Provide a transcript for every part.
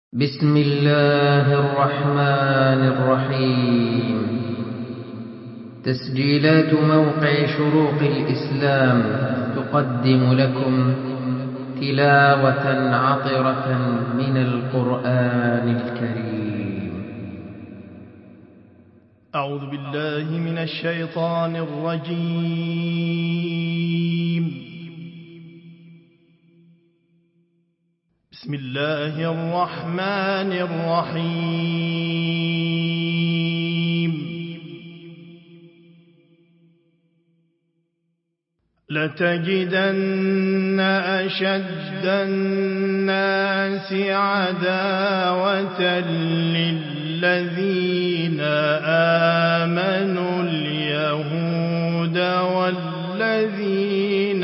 بسم الله الرحمن الرحيم. تسجيلات موقع شروق الإسلام تقدم لكم تلاوة عطرة من القرآن الكريم. أعوذ بالله من الشيطان الرجيم. بسم الله الرحمن الرحيم. لتجدن أشد الناس عداوة للذين آمنوا اليهود والذين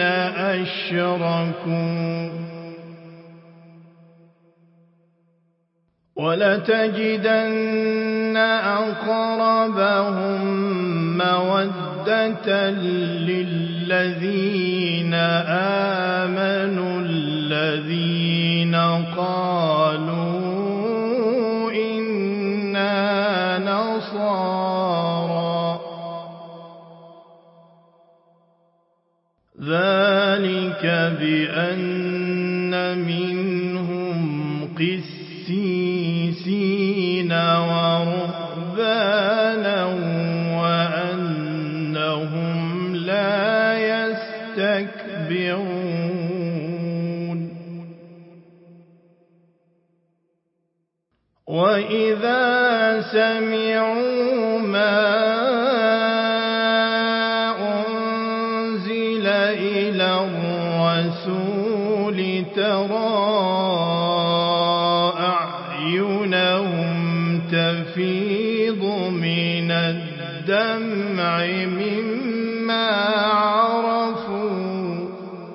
أشركوا ولتجدن أقربهم مودة للذين آمنوا الذين قالوا إنا نصارى ذلك بأن منهم قسيسين ورهبانا وأنهم لا يستكبرون وإذا سمعوا ما أنزل إلى الرسول ترى أعينهم تفيض من الدمع مما عرفوا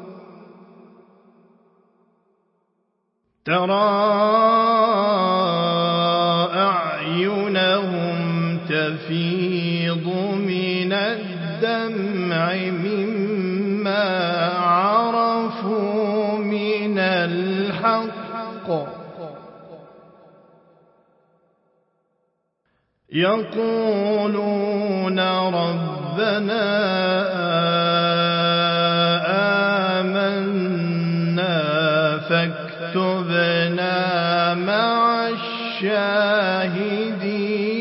تفيض من الدمع مما عرفوا من الحق يقولون ربنا آمنا فاكتبنا مع الشاهدين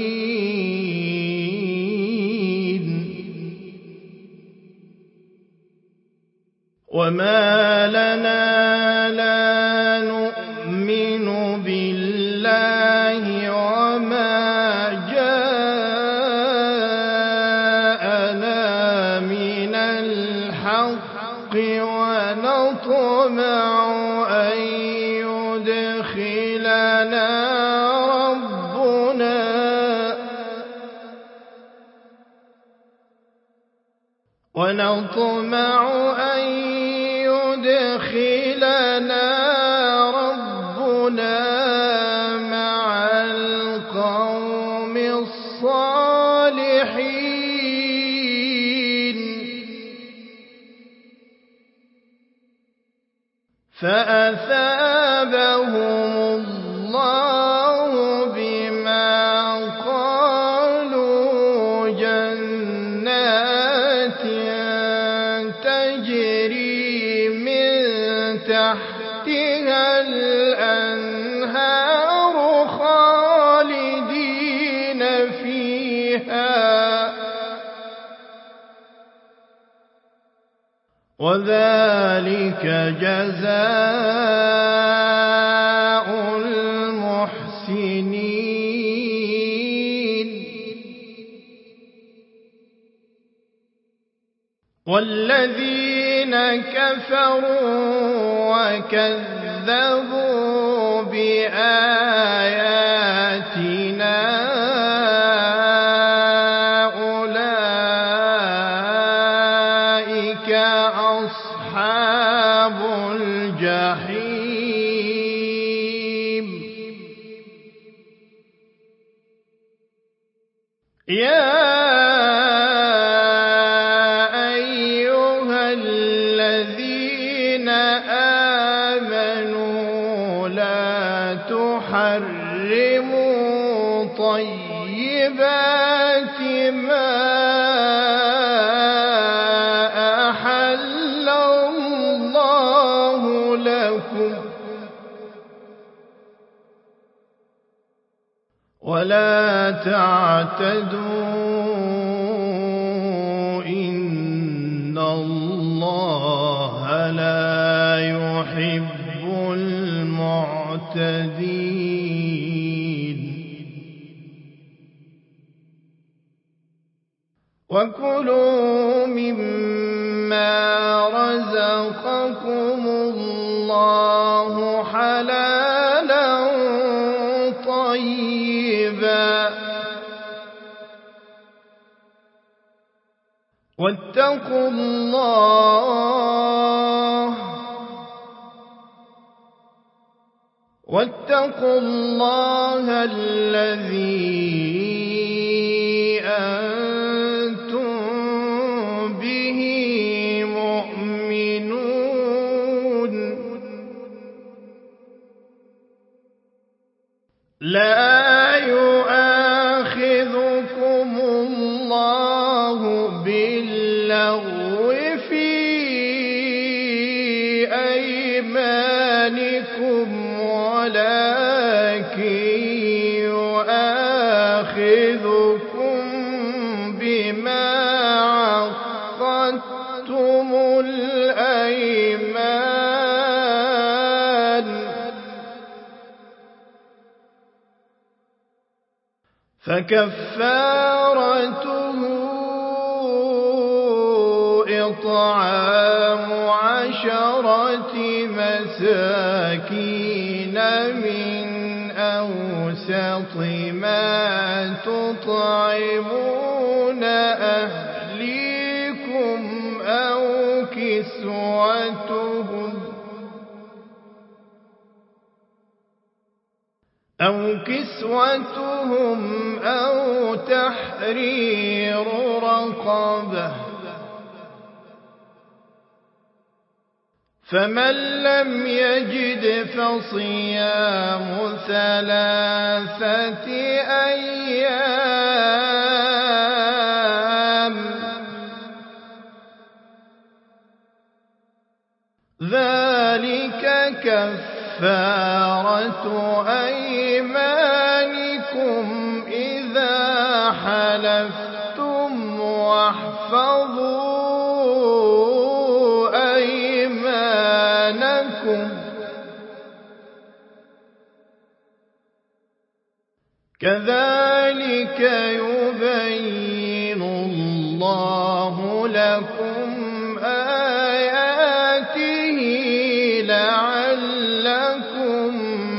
وما لنا لا نؤمن بالله وما جاءنا من الحق ونطمع أن يدخلنا ربنا مع القوم الصالحين فأثابهم الله بما قالوا جنات تجري من تحتها الأنهار خالدين فيها وذلك جزاء المحسنين والذين كفروا وكذبوا بآياتنا أصحاب الجحيم يا أيها الذين آمنوا لا تؤمنوا تحرموا طيبات ما أحل الله لكم ولا تعتدوا إن الله لا يحب المعتدين وكلوا مما رزقكم الله حلالا طيبا واتقوا الله الذي أنتم به مؤمنون لا يؤاخذكم الله باللغو في أيمانكم ولكن يؤاخذكم بما عقدتم الأيمان فكفارته إطعام 10 مساكين من أوسط ما تطعمون أهليكم أو كسوتهم أو تحرير رقبة فمن لم يجد فصيام 3 أيام ذلك كفارة أيمانكم إذا حلفتم واحفظوا أيمانكم كذلك يبين الله لكم آياته لعلكم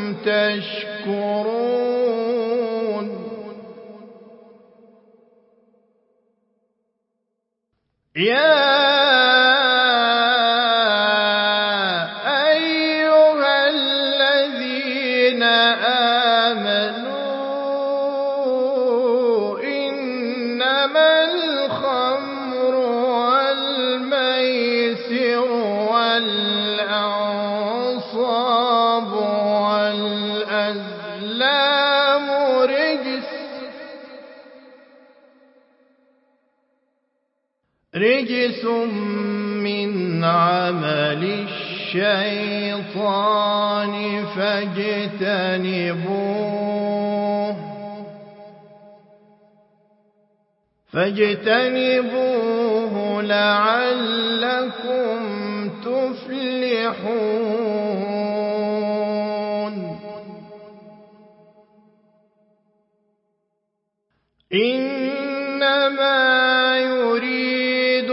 تشكرون يا أيها الذين آمنوا إنما الخمر والميسر والأنصاب والأزلام رجس من عمل الشيطان فاجتنبوه لعلكم تفلحون إنما يريد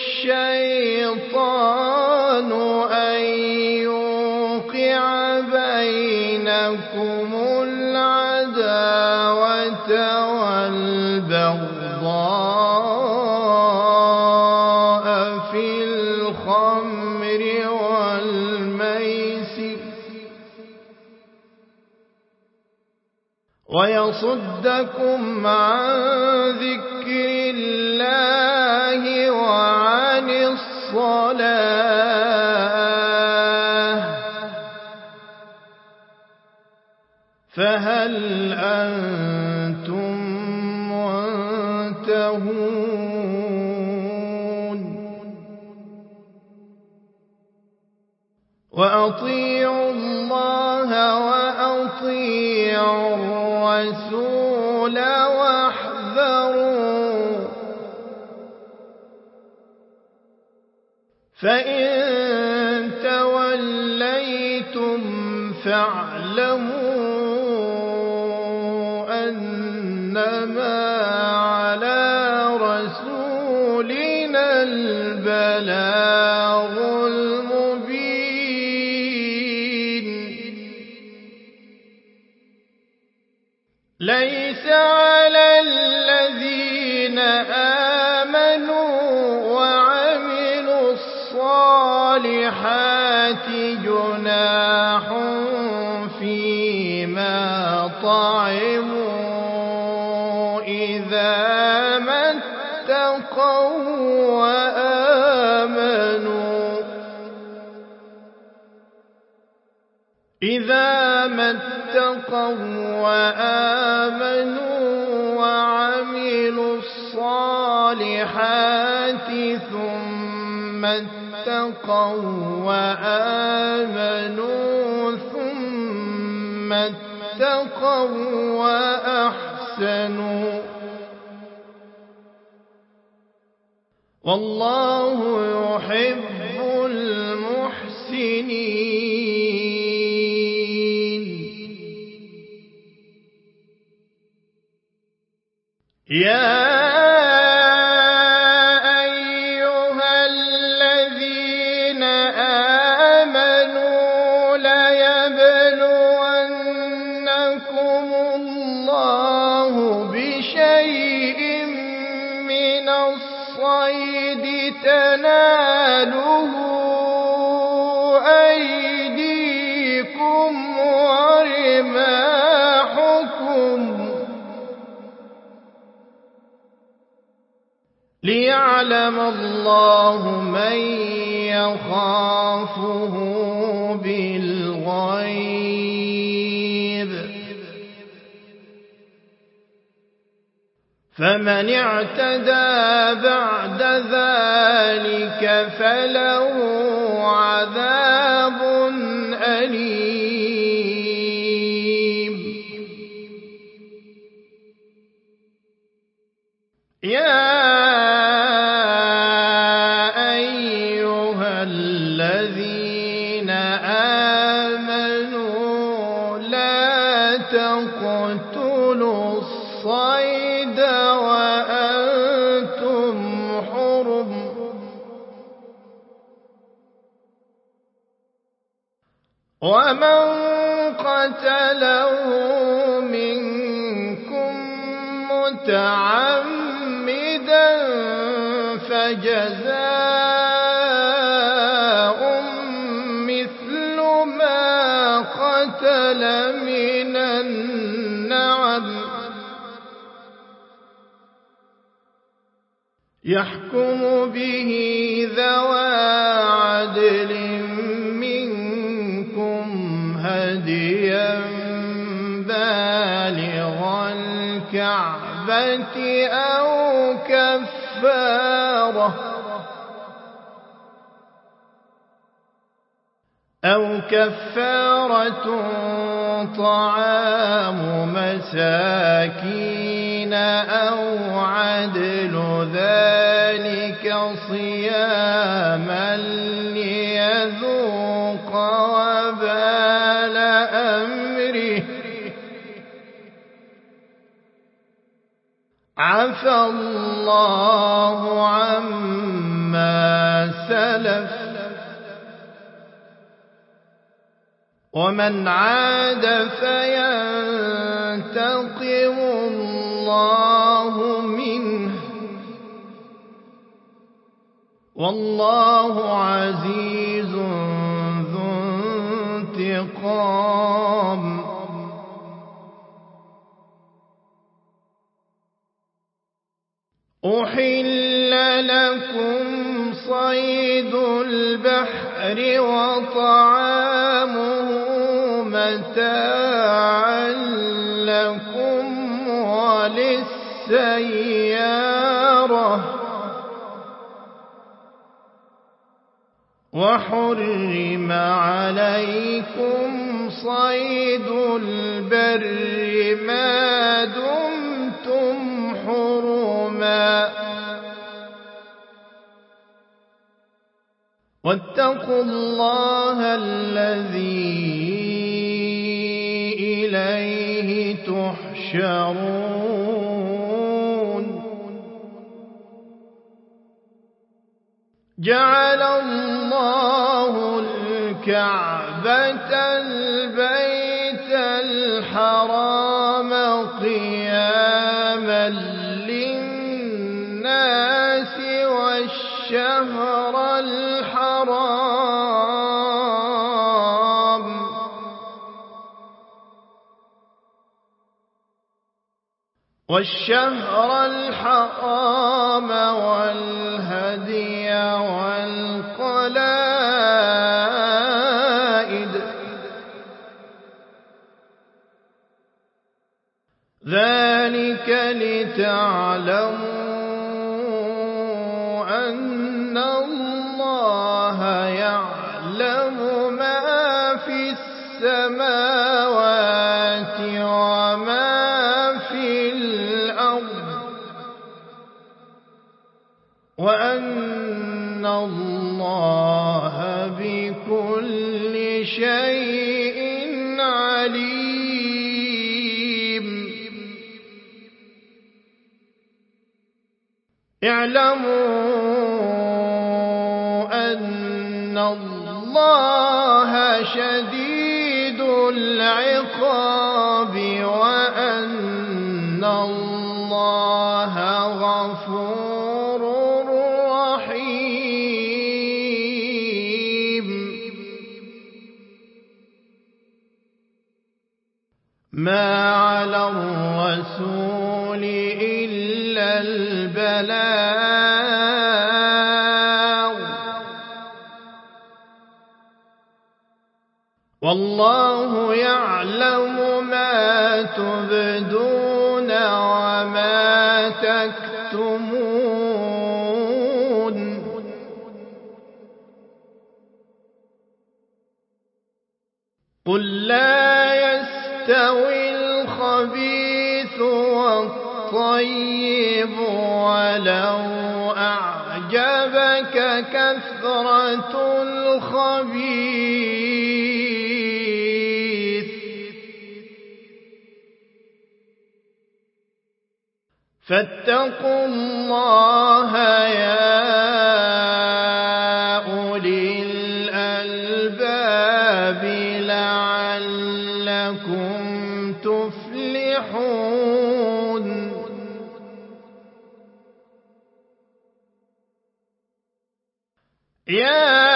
الشيطان أن يوقع بينكم العداوة والبغضاء في الخمر والميسر ويصدكم عن ذكر الله وعن الصلاة فهل أنتم منتهون وأطيعوا الله وأطيعوا الرسول واحذروا فإن توليتم فاعلموا أنما على رسولنا البلاغ المبين ليس على الذين آمنوا وعملوا الصالحات جناح فيما طعموا إذا ما اتقوا وآمنوا وعملوا الصالحات ثم اتقوا وآمنوا ثم اتقوا وأحسنوا والله يحب المحسنين يا أيها الذين آمنوا ليبلونكم الله بشيء من الصيد تناله أيديكم ورماحكم ليعلم الله من يخافه بالغيب فمن اعتدى بعد ذلك فله عذاب أليم يا أيها الذين آمنوا لا تقتلوا الصيد وأنتم حرم ومن قتله منكم متعمدا فجزاء مثل ما قتل من النعم يحكم به ذوى عدل منكم هديا بالغ الكعبة أو كفارة طعام مساكين أو عدل ذلك صياما ليذوق وبال أمره عفى الله عما سلف ومن عاد فينتقم الله منه والله عزيز ذو انتقام أحل لكم صيد البحر وطعامه متاعا والسيارة وحرم عليكم صيد البر ما دمتم حرما واتقوا الله الذي إليه تحشرون جعل الله الكعبة البيت الحرام قياما للناس والشهر الحرام والهدي والقلائد ذلك لتعلموا أن الله يعلم ما في السماوات وما في الأرض وأن الله بكل شيء عليم اعلموا أن الله شديد العقاب وأن الله غفور رحيم ما على الرسول إلا البلاغ والله يعلم ما تبدون وما تكتمون قل لا يستوي الخبيث والطيب ولو أعجبك كثرة الخبيث فاتقوا الله يا أولي الألباب لعلكم تفلحون يا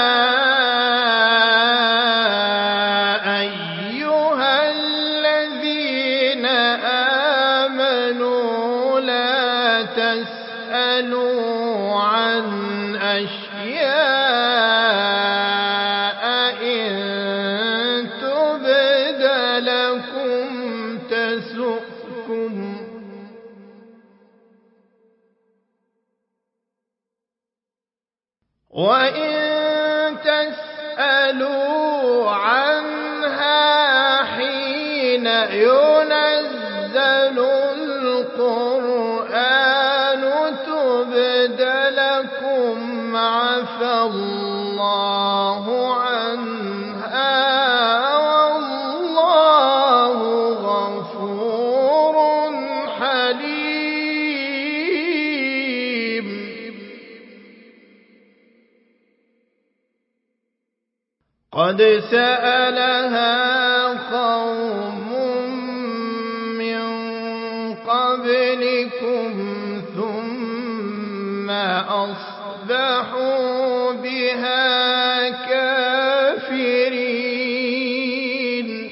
أيها الذين آمنوا لا تسألوا عن أشياء إن تبد لكم تسؤكم وإن تسألوا عنها حين ينزل القرآن تبد لكم عفى الله عنها والله غفور حليم قد سألها قوم من قبلكم ثم أصبحوا بها كافرين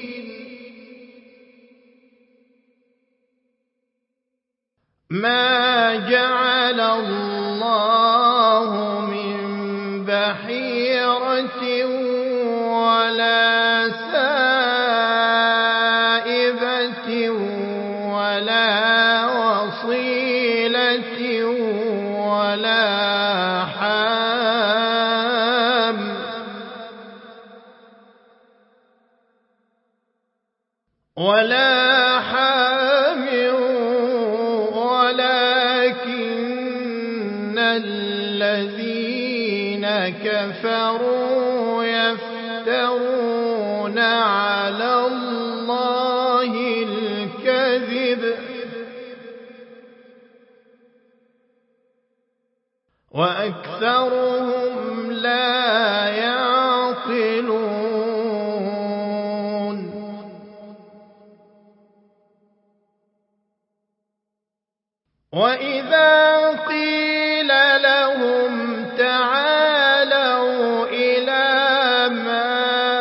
ما جعل الله من بحيرة ولا سائبة ولا وصيلة ولا حام ولكن الذين كفروا يفترون على الله الكذب وأكثرهم لا يعقلون وإذا قيل لهم تعالوا إلى ما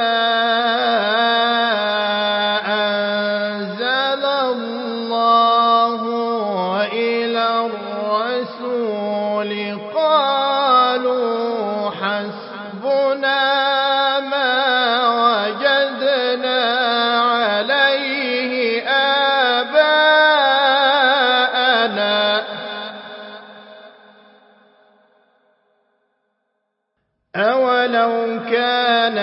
أنزل الله وإلى الرسول قالوا حسبنا ما وجدنا عليه آباءنا أولو كان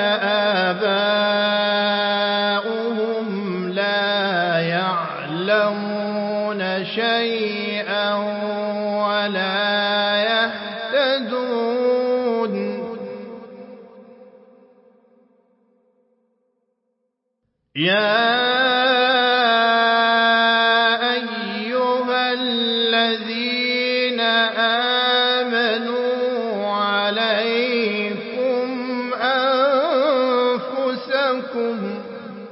آباؤهم لا يعلمون شيئا ولا يهتدون يا أيها الذين آمنوا عليكم أنفسكم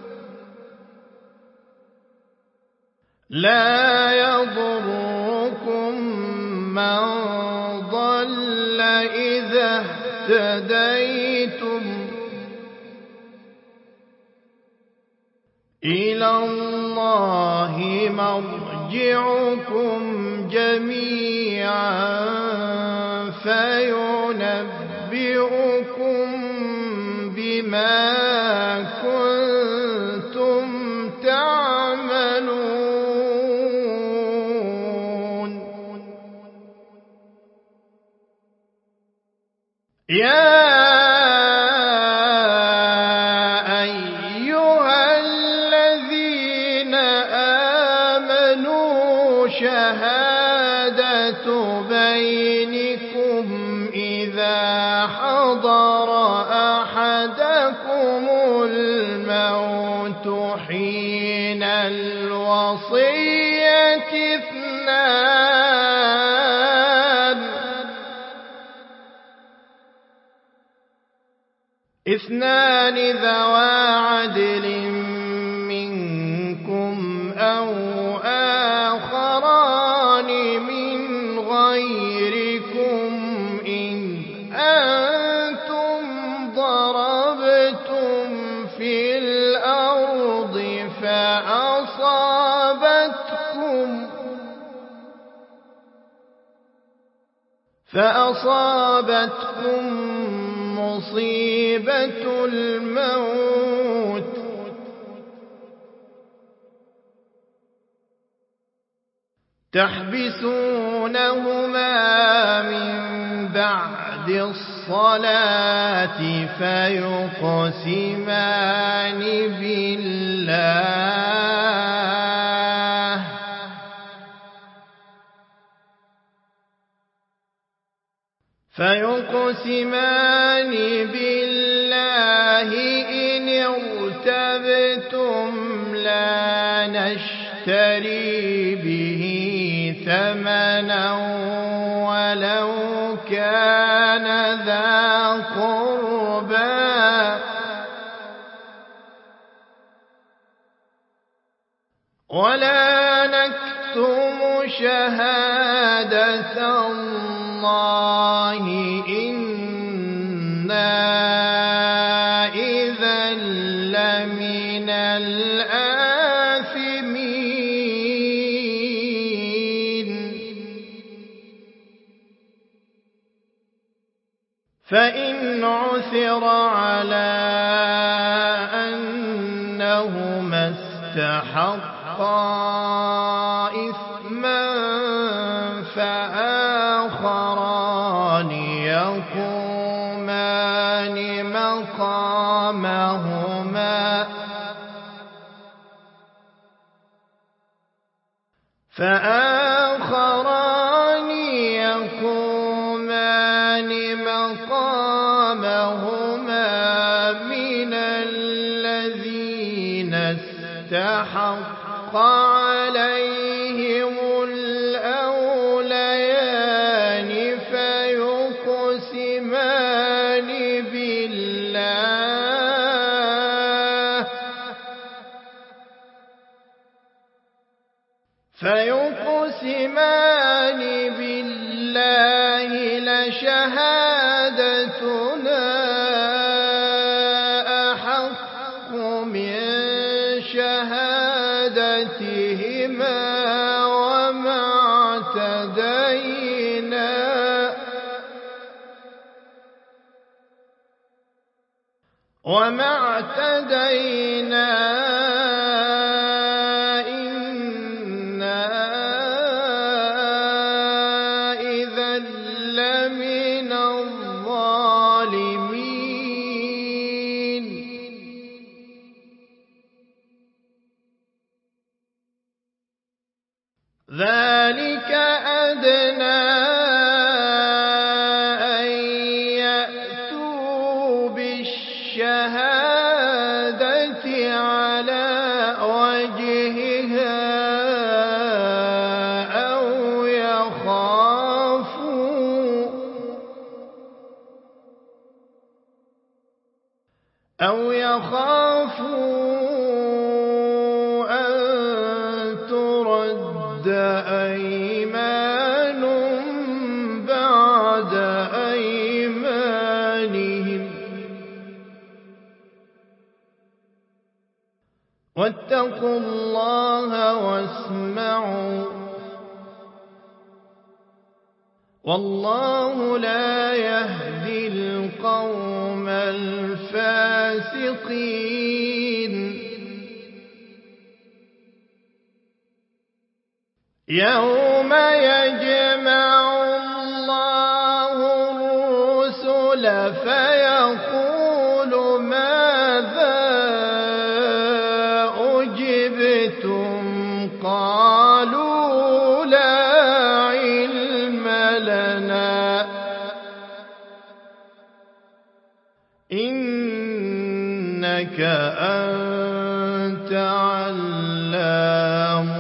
لا يضركم من ضل إذا اهتديتم إلى الله مرجعكم جميعا فينبئكم بما كنتم تعملون يا أيها الذين آمنوا شهادة بينكم إذا حضر أحدكم الموت حين الوصية اثنان ذوى عدل منكم أو آخران من غيركم إن أنتم ضربتم في الأرض فأصابتكم مصيبة الموت تحبسونهما من بعد الصلاة فيقسمان بالله إن ارتبتم لا نشتري به ثمنا ولو كان ذا قربى ولا نكتم شهادة الله إنا إذا لمن الآثمين فإن عثر على أنهما استحقا إثما فآخران يقومان مقامهما فآخران يقومان مقامهما من الذين استحق عليهم الأوليان فيقسمان بالله لشهادتنا أحق من شهادتهما وما اعتدينا إنا إذا لمن الظالمين. ذلك أدنى أن يأتوا بالشهادة على وجهها أو يخافوا أن ترد أيمان بعد أيمانهم. واتقوا الله واسمعوا والله لا يهدي القوم الفاسقين. يوم يجمع الله الرسل فيقول ماذا أجبتم قالوا لا علم لنا إنك أنت علام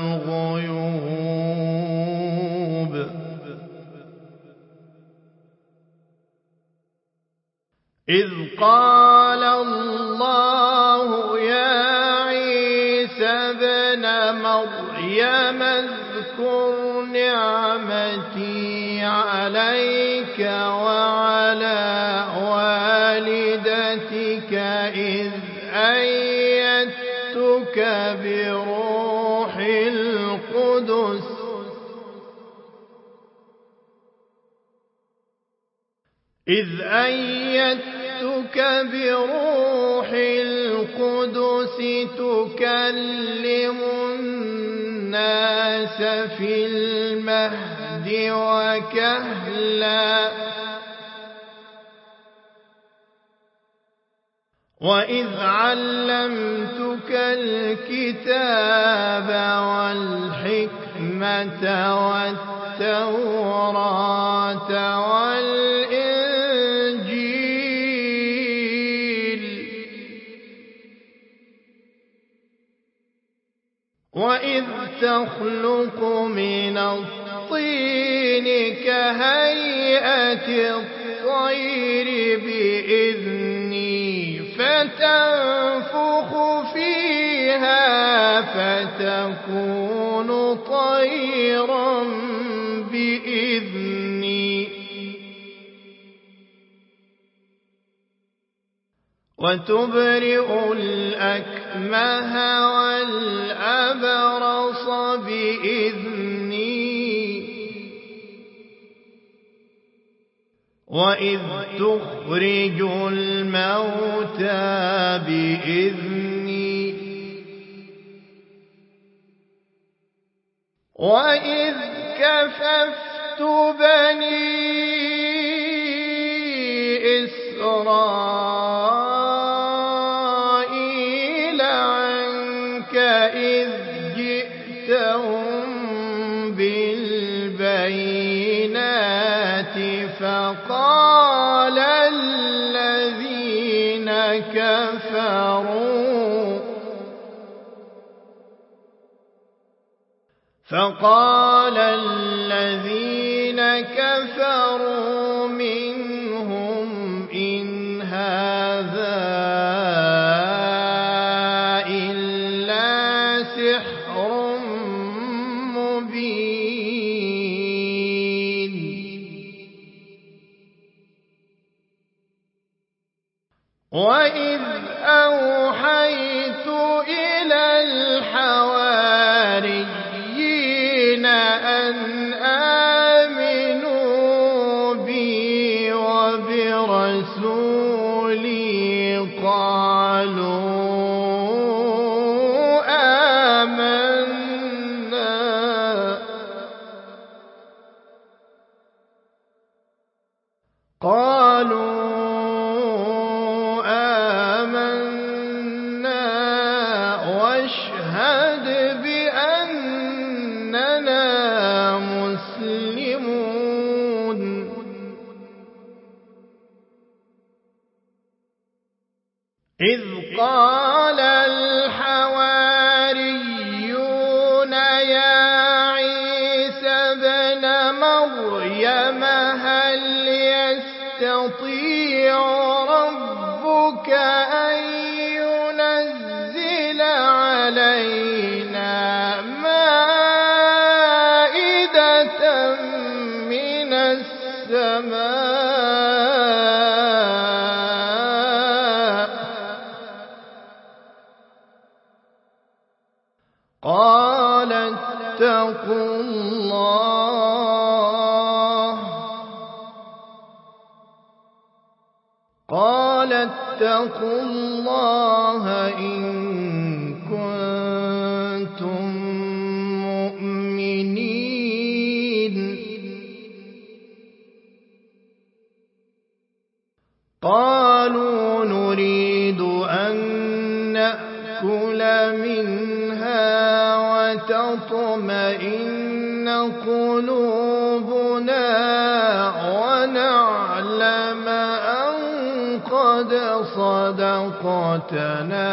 الغيوب. إذ قال الله يا عيسى ابن مريم اذكر نعمتي عليك وعلى والدتك إذ أيدتك بروح القدس تكلم الناس في المهد وكهلا وإذ علمتك الكتاب والحكمة والتوراة والإنجيل وإذ تخلق من الطين كهيئة الطير بإذني فتنفخ فيها فتكون طيرا بإذني وتبرئ الأكمه والأبرص بإذني وإذ تخرج الموتى بإذني وإذ كففت بني إسرائيل عنك إذ جئتهم فقال الذين كفروا منهم إن هذا إلا سحر مبين. وإذ أوحيت إلى الحواريين أن آمنوا بي وبرسولي قالوا آمنا واشهد بأننا مسلمون. إذ قال الحواريون يا عيسى ابن مريم هل يستطيع ربك أن ينزل علينا مائدة من السماء؟ قال اتقوا الله إن كنتم مؤمنين. قالوا نريد أن نأكل منها وتطمئن قلوبنا ونعلم أن قد صدقتنا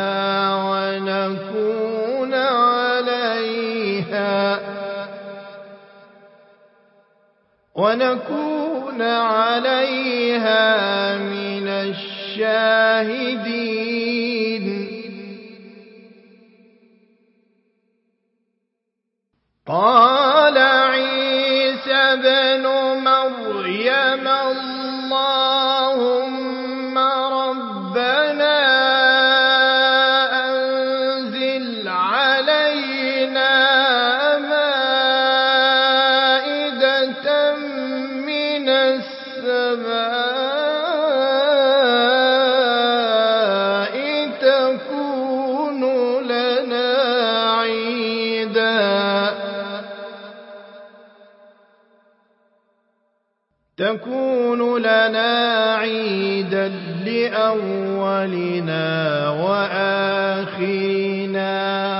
ونكون عليها من الشاهدين. قال عيسى ابن مريم اللهم ربنا أنزل علينا مائدة من السماء تكون لنا عيدا لأولنا وآخرنا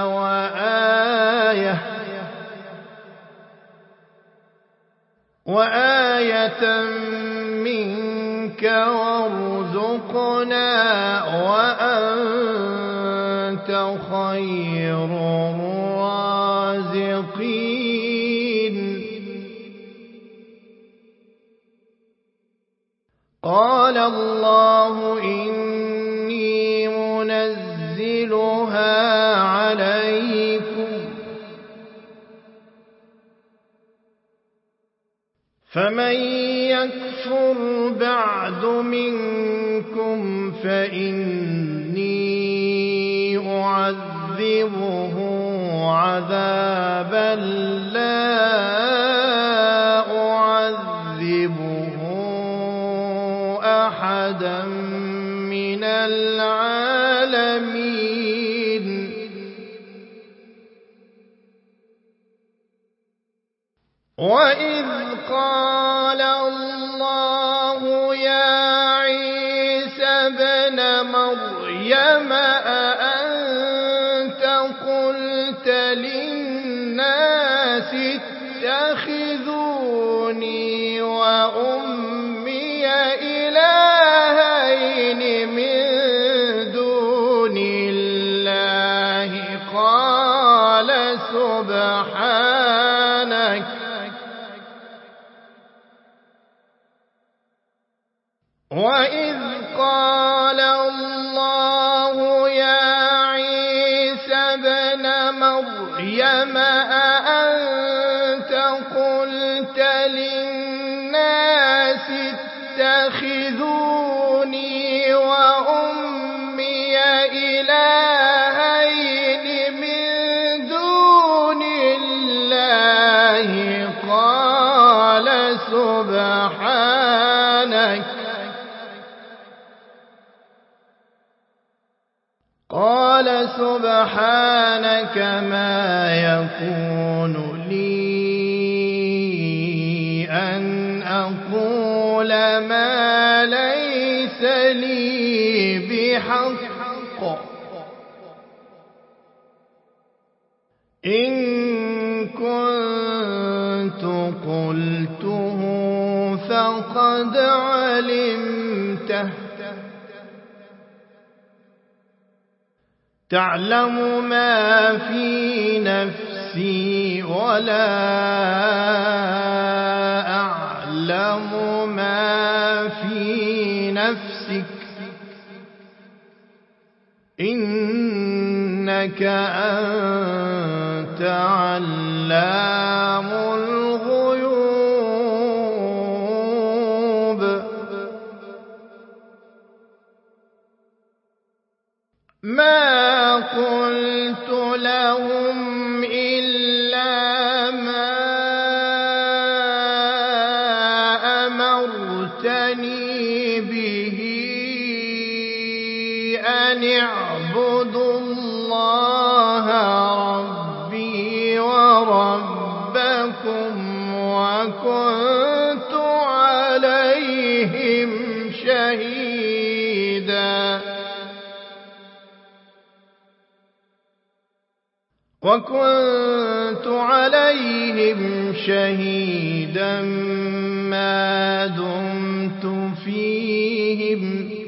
وآية منك وارزقنا وأنت خير الرازقين. قال الله إني منزلها عليكم فمن يكفر بعد منكم فإني أعذبه عذابا لا أعذبه أحدا من العالمين. وإذ قال الله يا عيسى ابن مريم أأنت قلت للناس اتخذوني وأمي إلهين من دون الله؟ قال وإذ قال الله يا عيسى ابن مريم أأنت قلت للناس اتخذوني وأمي إلهين من دون الله قال سبحانك ما يكون لي أن أقول ما ليس لي بحق إن كنت قلته فقد علمته تعلم ما في نفسي ولا أعلم ما في نفسك إنك أنت علام الغيوب ما قلت لهم إلا ما أمرتني به أن اعبدوا الله ربي وربكم وكنت عليهم شهيدا ما دمت فيهم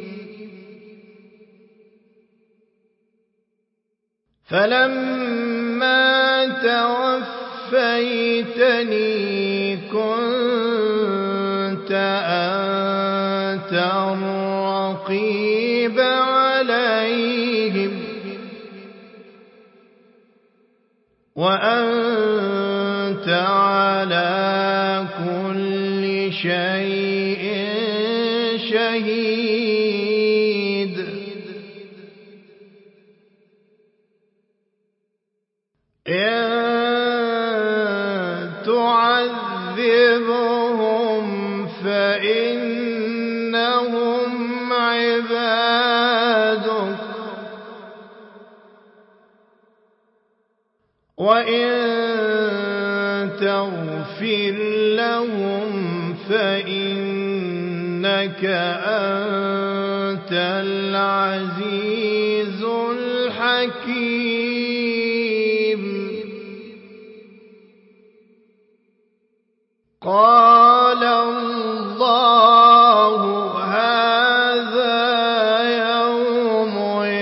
فلما توفيتني كنت أنت الرقيب عليهم وأنت على كل شيء شهيد إن تعذبهم فإنهم عبادك وإن تغفر لهم فإنك أنت العزيز الحكيم قال الله هذا يوم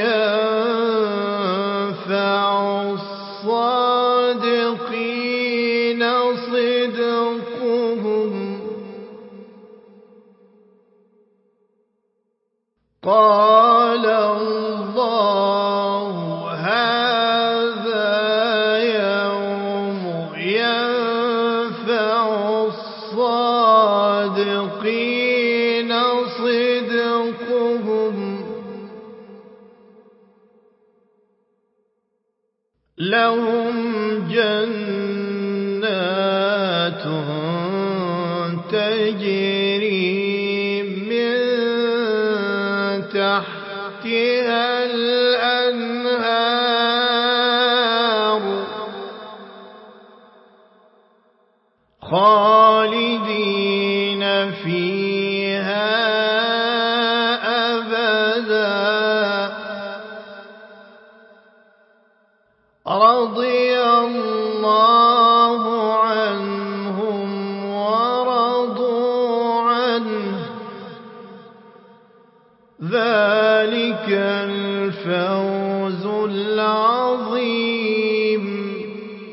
ينفع الصادقين صدقهم قال الله هذا يوم ينفع الصادقين صدقهم لهم جنات تجري من تحتها الأنهار خالدين فيها أبدا رضي الله عنهم ورضوا عنه ذلك الفوز العظيم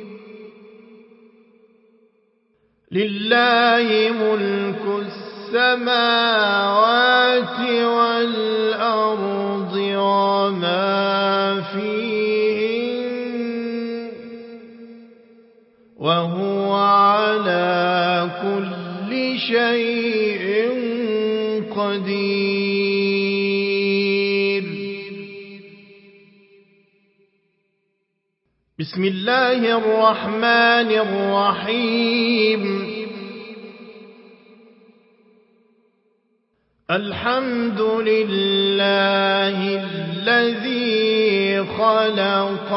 لله ملك السماوات والأرض وما فيهن وهو على كل شيء قدير. بسم الله الرحمن الرحيم. الحمد لله الذي خلق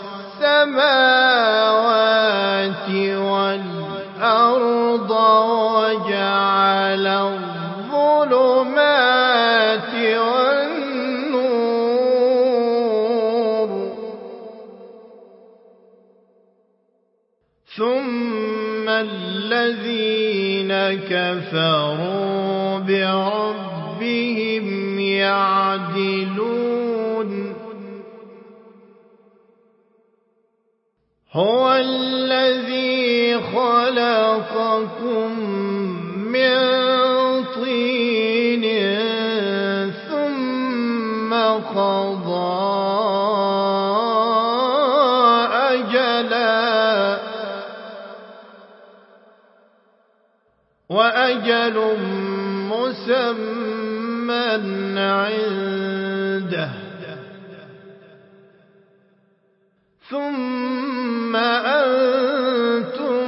السماوات والأرض وجعل الظلمات والنور ثم الذين كفروا بربهم يعدلون. هو الذي خلقكم من طين ثم قضى أجلا وأجل مسمى عنده ثم أنتم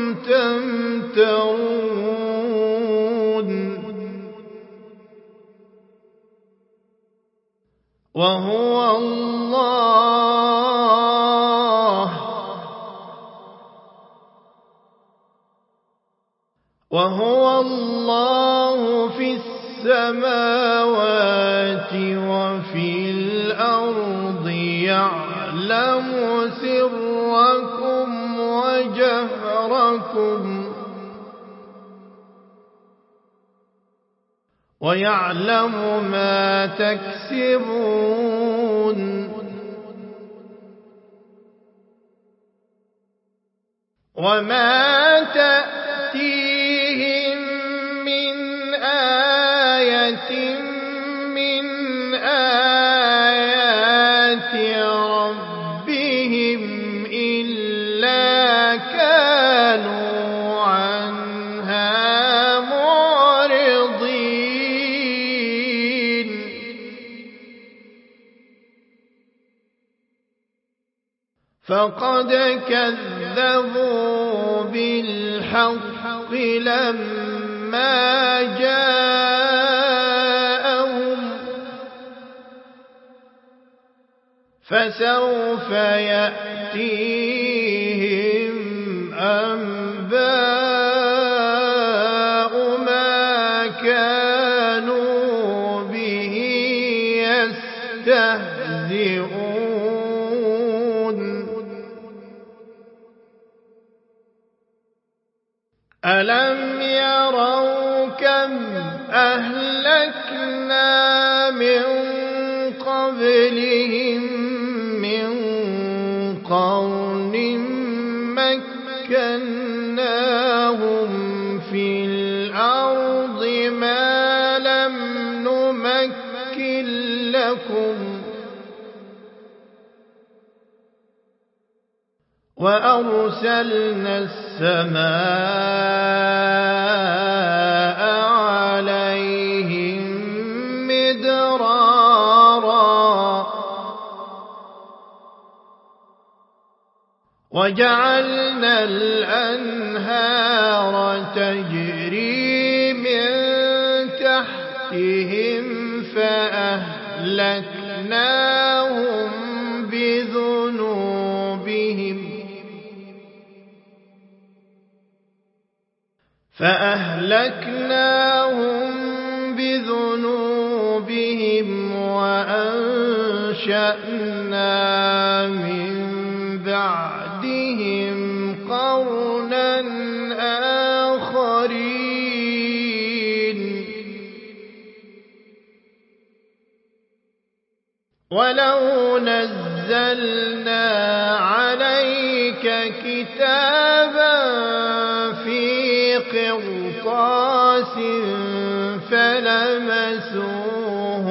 تمترون. وهو الله في السماوات وفي الأرض يعلم سركم وجهركم ويعلم ما تكسبون. وما تأتيهم من آية من آيات ربهم إلا كانوا عنها معرضين. فقد كذبوا بالحق لما جاءهم فسوف يأتيهم أنباء ما كانوا به يستهزئون. ألم يروا كم أهلكنا من قبلهم من قرن مكناهم في الأرض ما لم نمكن لكم وأرسلنا السماء عليهم مدرارا وجعلنا الأنهار تجري من تحتهم فأهلكناهم بذنوبهم وأنشأنا من بعدهم قرنا آخرين ولو نزلنا عليك كتابا في قرطاس فلمسوه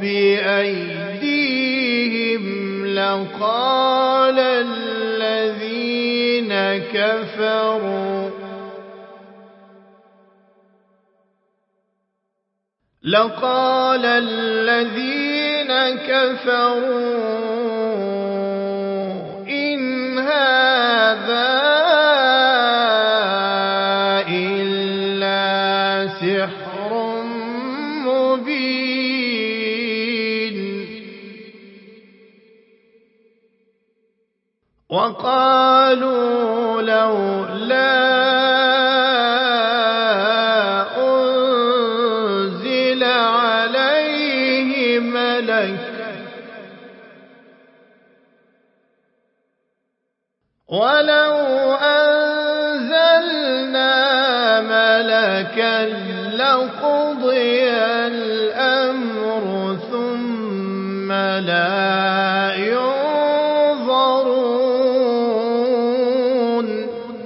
بأيديهم لقال الذين كفروا إن هذا إلا سحر مبين وقالوا لولا أنزل عليه ملك ولو أنزلنا ملكا لقضي الأمر ثم لا ينظرون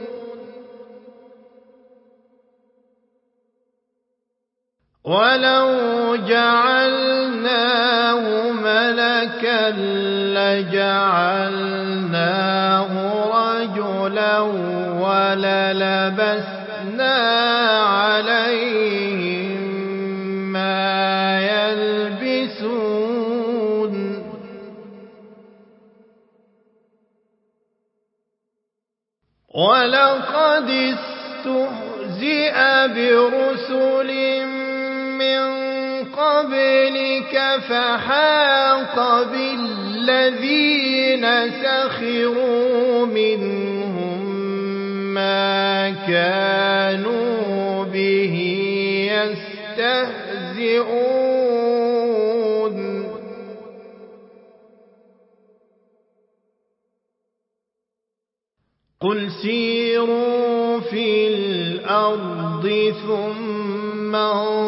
ولو جعلناه ملكا لجعلناه رجلا وللبسنا عليهم ما يلبسون ولقد استهزئ برسل من قبلك فحاق بالذين سخروا منهم ما كانوا به يستهزئون قل سيروا في الأرض ثم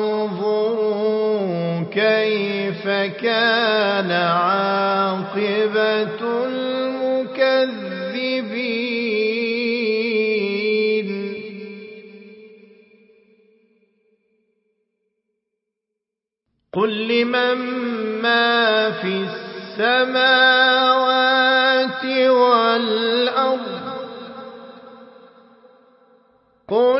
انظروا كيف كان عاقبة المكذبين قل لمن ما في السماوات والأرض قل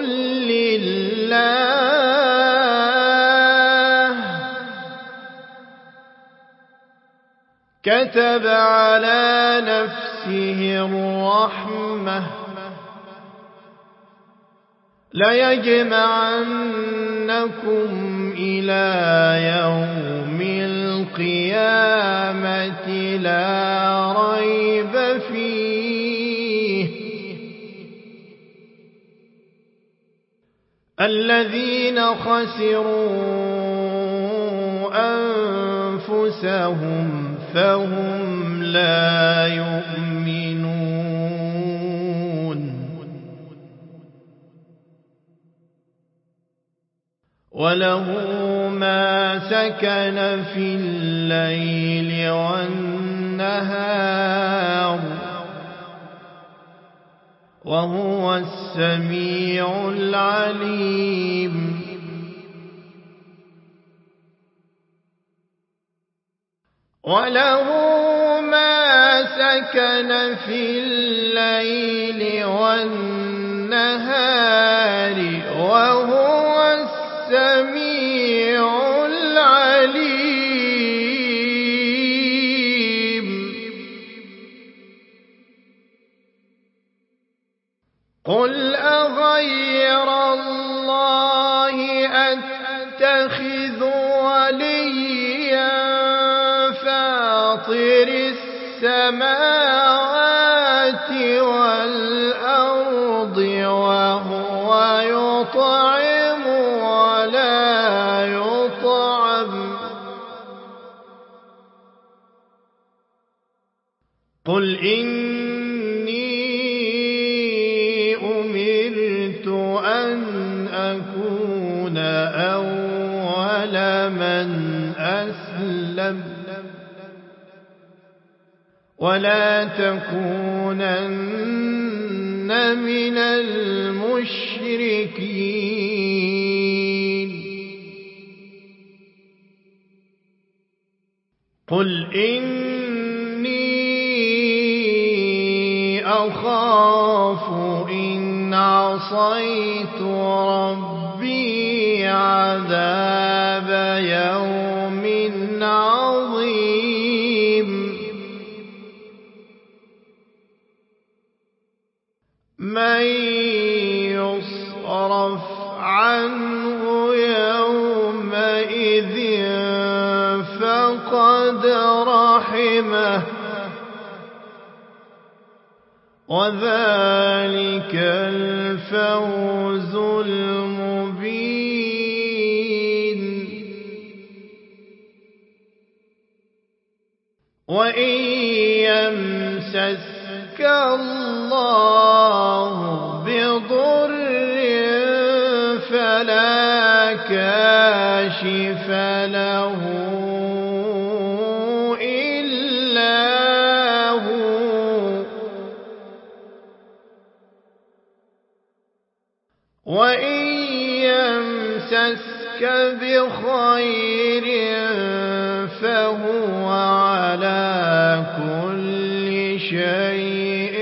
لله كتب على نفسه الرحمة ليجمعنكم إلى يوم القيامة لا ريب فيه الذين خسروا أنفسهم فهم لا يؤمنون وله ما سكن في الليل والنهار وهو السميع العليم وله ما سكن في الليل والنهار وهو السميع العليم قل أغير الله أتخذ وليا فاطر السماوات والأرض وهو يطعم ولا يطعم قل إني أمرت أن أكون أول من أسلم ولا تكونن من المشركين قل إني أخاف إن عصيت ربي عذاب يوم عظيم من يصرف عنه يومئذ فقد رحمه وذلك الفوز المبين وإن يمسسك الله بضر فلا كاشف له إلا هو وإن يمسسك بخير فهو على كل شيء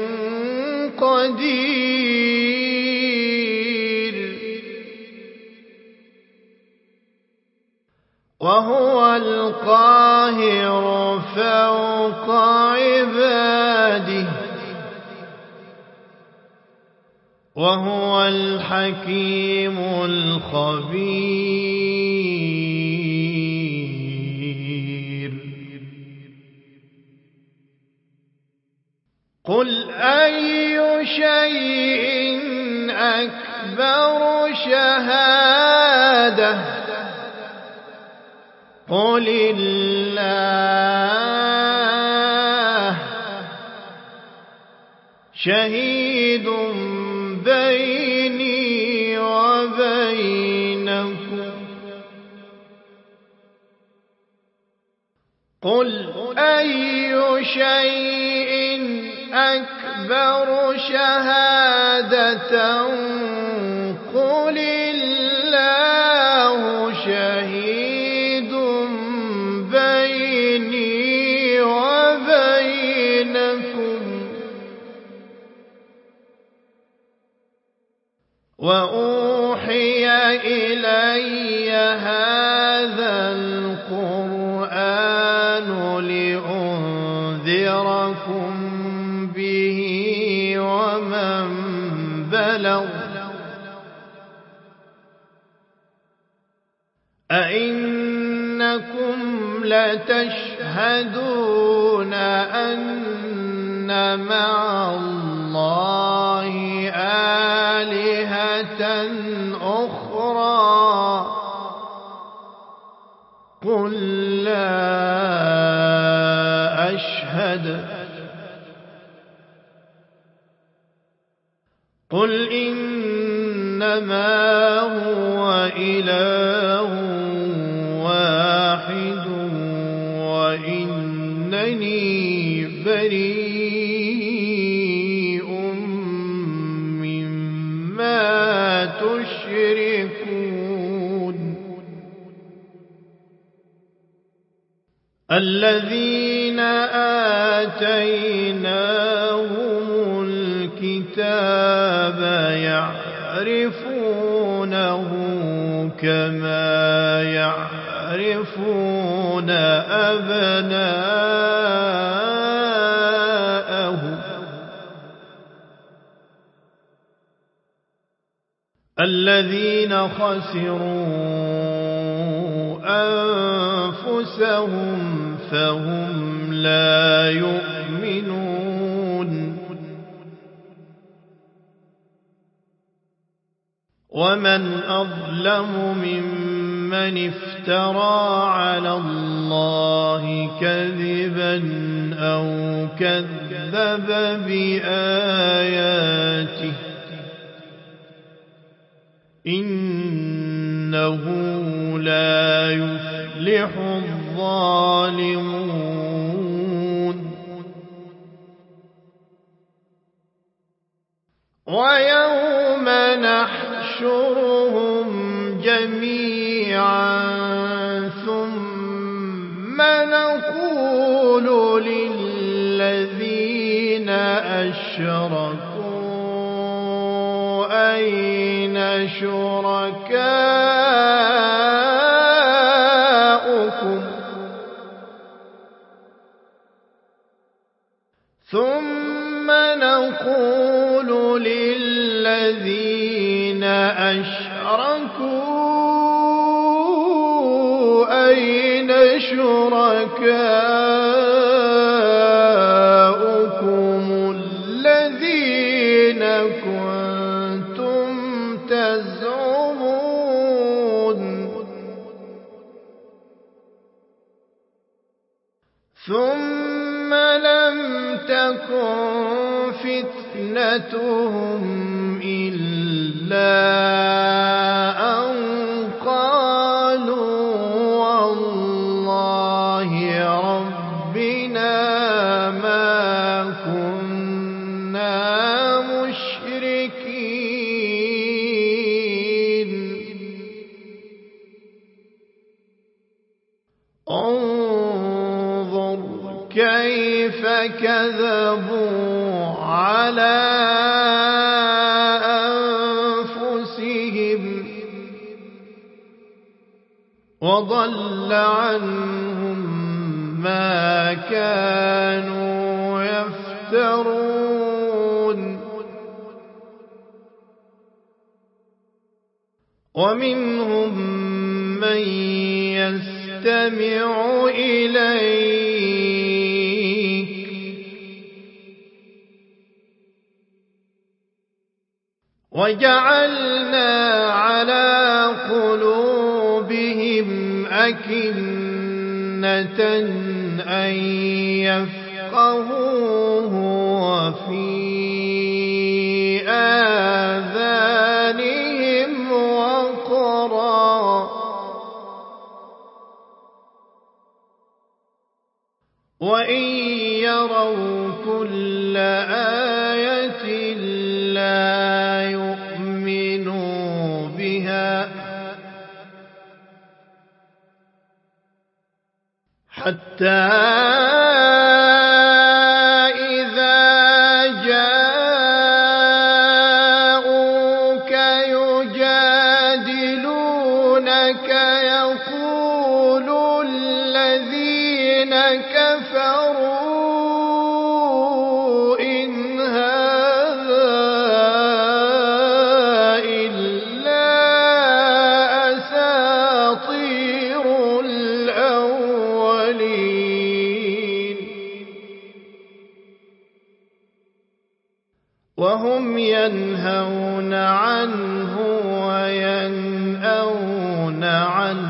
قدير وهو القاهر فوق عباده وهو الحكيم الخبير قل أي شيء أكبر شهادة قل الله شهيد بيني وبينكم قل أي شيء أكبر شهادة قل الله شهيد بيني وبينكم وأوحي إلي هذا القرآن لأنذركم به ومن بلغ أئنكم لتشهدون أن مع الله آلهة أخرى قل لا أشهد قل إنما هو إله واحد وإنني بريء مما تشركون الذين آتيناهم الكتاب يعرفونه كما يعرفون أبناءهم الذين خسروا أنفسهم فهم لا يؤمنون ومن أظلم ممن افترى على الله كذبا أو كذب بآياته إنه لا يفلح الظالمون. 。 ويوم نحشرهم جميعا ثم نقول للذين أشركوا أين شركاؤكم ثم نقول للذين أشركوا أين شركاؤكم الذين كنتم تزعمون ثم لم تكن فتنتهم إلا أن قالوا والله ربنا ما كنا مشركين انظر كيف كذبوا على أنفسهم وضل عنهم ما كانوا يفترون ومنهم من يستمع إليك وجعلنا على قلوبهم أكنة أن يفقهوه وفي آذانهم وقرا وإن يروا كل آية لا يؤمنوا بها حتى إذا جاءوك يجادلونك يقول الذين كفروا إن هذا إلا أساطير الأولين وهم ينهون عنه وينأون عنه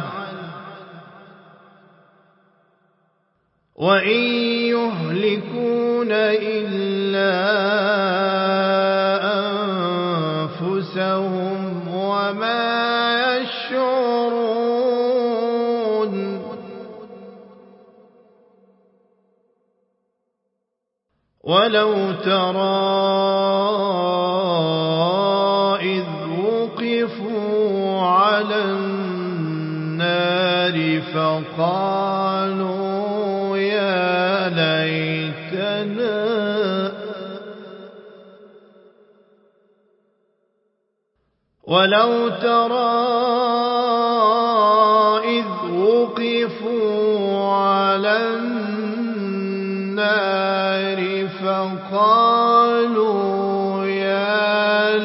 وإن يهلكون إلا أنفسهم وما يشعرون ولو ترى إذ وقفوا على النار فقالوا يا ليتنا ولو ترى إذ وقفوا على النار فقالوا يا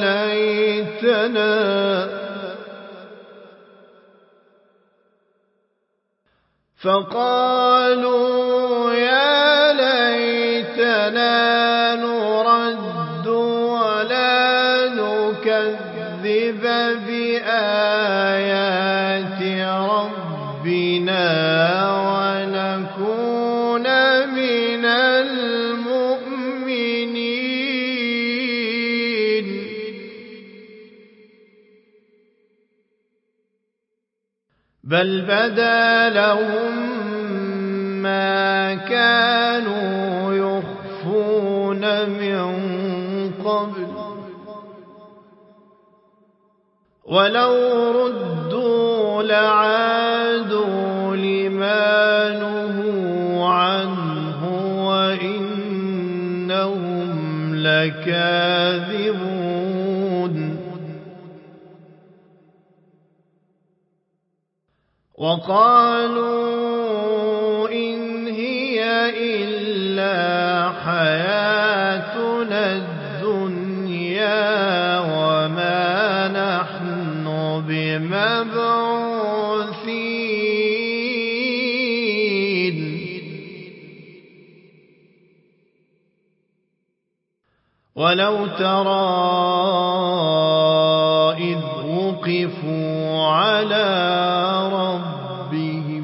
ليتنا نرد ولا نكذب بآيات ربنا ونكون من المؤمنين بل بدا لهم ما كانوا يخفون من قبل ولو ردوا لعادوا لما نهوا عنه وإنهم لكاذبون وقالوا إن هي إلا حياتنا الدنيا وما نحن بمبعوثين ولو ترى إذ وقفوا على ربهم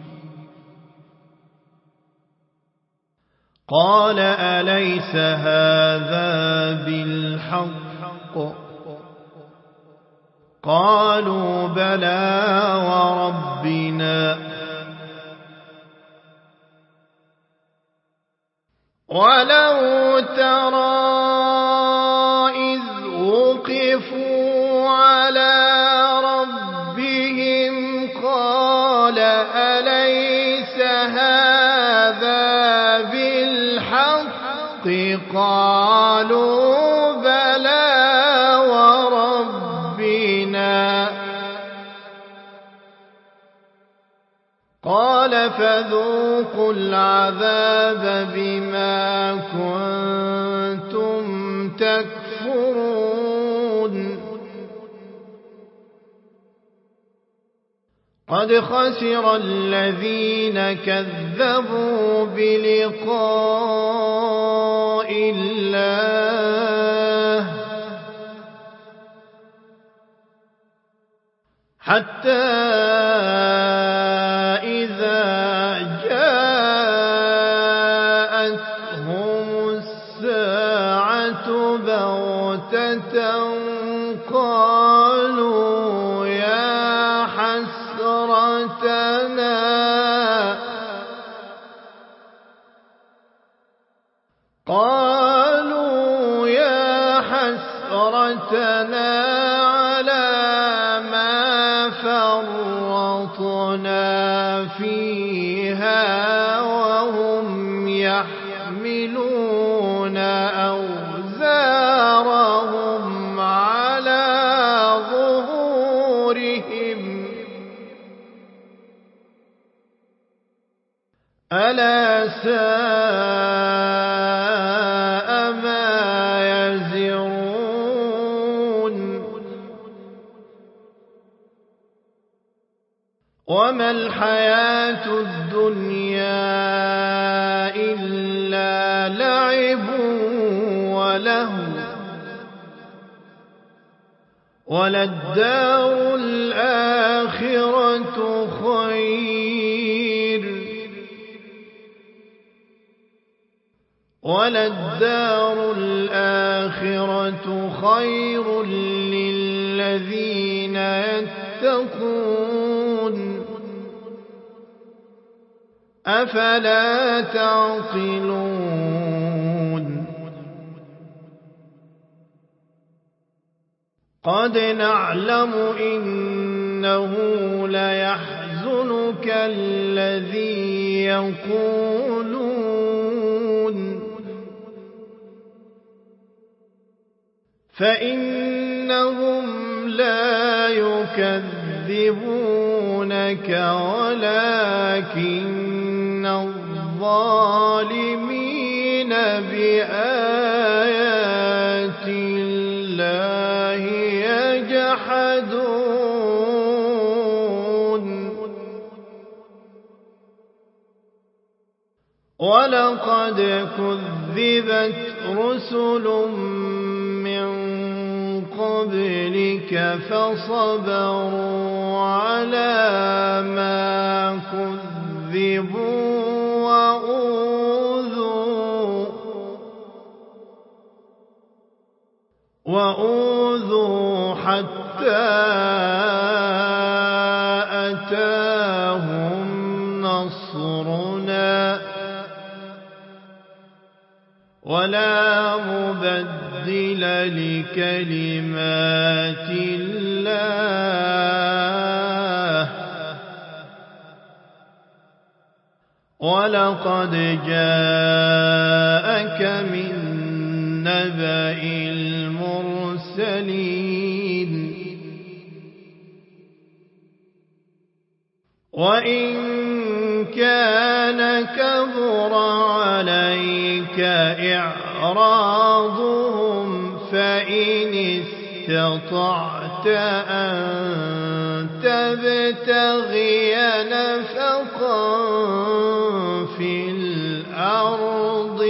قال أليس هذا بالحق قالوا بلى وربنا ولو ترى إذ وقفوا على ربهم قال أليس هذا بالحق قالوا بلى وربنا قال فذوقوا العذاب بما كنتم تكفرون قد خسر الذين كذبوا بلقاء الله حتى إذا جاءتهم الساعة بغتة قالوا يا حسرتنا على ما فرطنا فيها وهم يحملون أوزارهم على ظهورهم ألا ساء ما يزرون وما الحياة الدنيا إلا لعب ولهو وللدار الآخرة خير للذين يتقون أفلا تعقلون قد نعلم إنه ليحزنك الذي يقولون فإنهم لا يكذبونك ولكن الظالمين بآيات الله يجحدون ولقد كذبت رسل من قبلك فصبروا على ما كذبوا وأوذوا حتى أتاهم نصرنا ولا مبدل لكلمات الله ولقد جاءك من نبأ المرسلين وإن كان كبر عليك إعراضهم فإن استطعت أن تبتغي نفقا في الأرض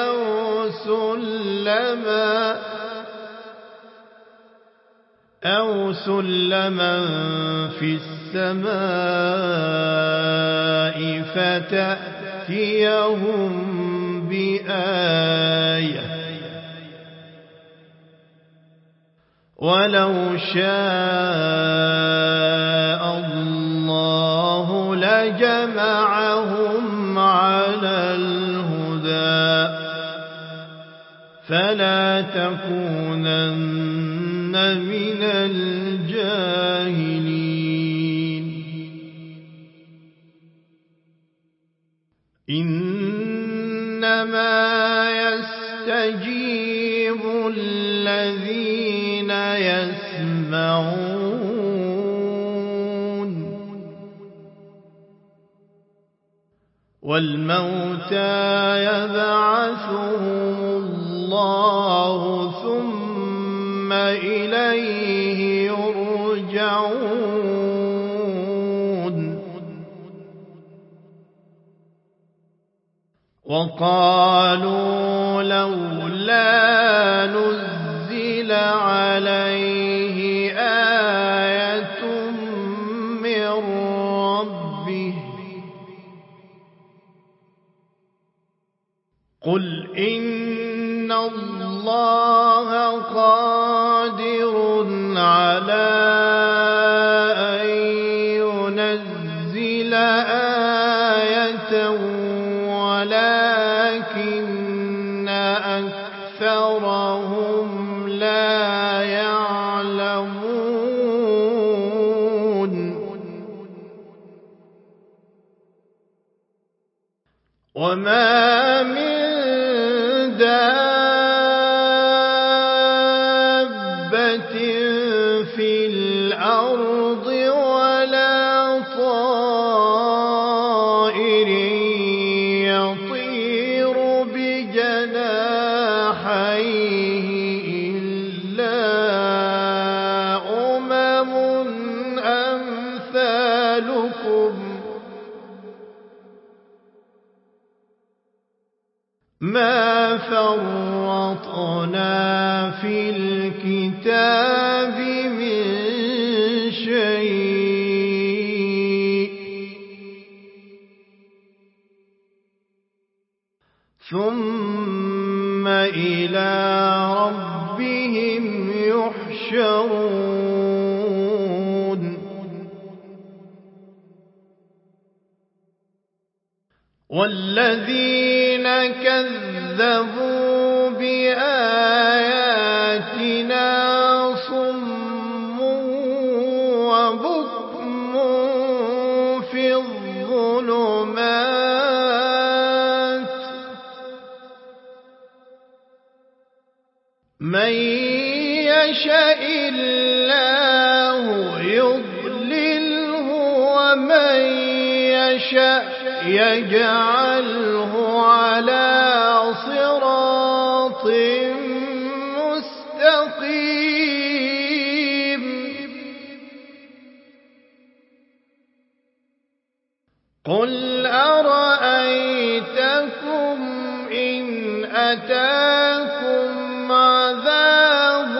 أو سلما في السماء فتأتيهم بآية ولو شاء الله لجمعهم على الهدى فلا تكونن من الجاهلين إنما يستجيب الذين يسمعون والموتى يبعثهم الله ثم إليه يرجعون وقالوا لولا نزل عليه آية من ربه قل إن الله قادر على أن ينزل آية ولكن أكثرهم لا يعلمون وما من دابة في الأرض ولا طائر يطير بجناحيه إلا أمثالكم ما فرطنا في الكتاب من شيء ثم إلى ربهم يحشرون والذين كذبوا بآياتنا صم وبكم في الظلمات من يشاء الله يضلله ومن يشاء يجعله على صراط مستقيم قل أرأيتكم إن أتاكم عذاب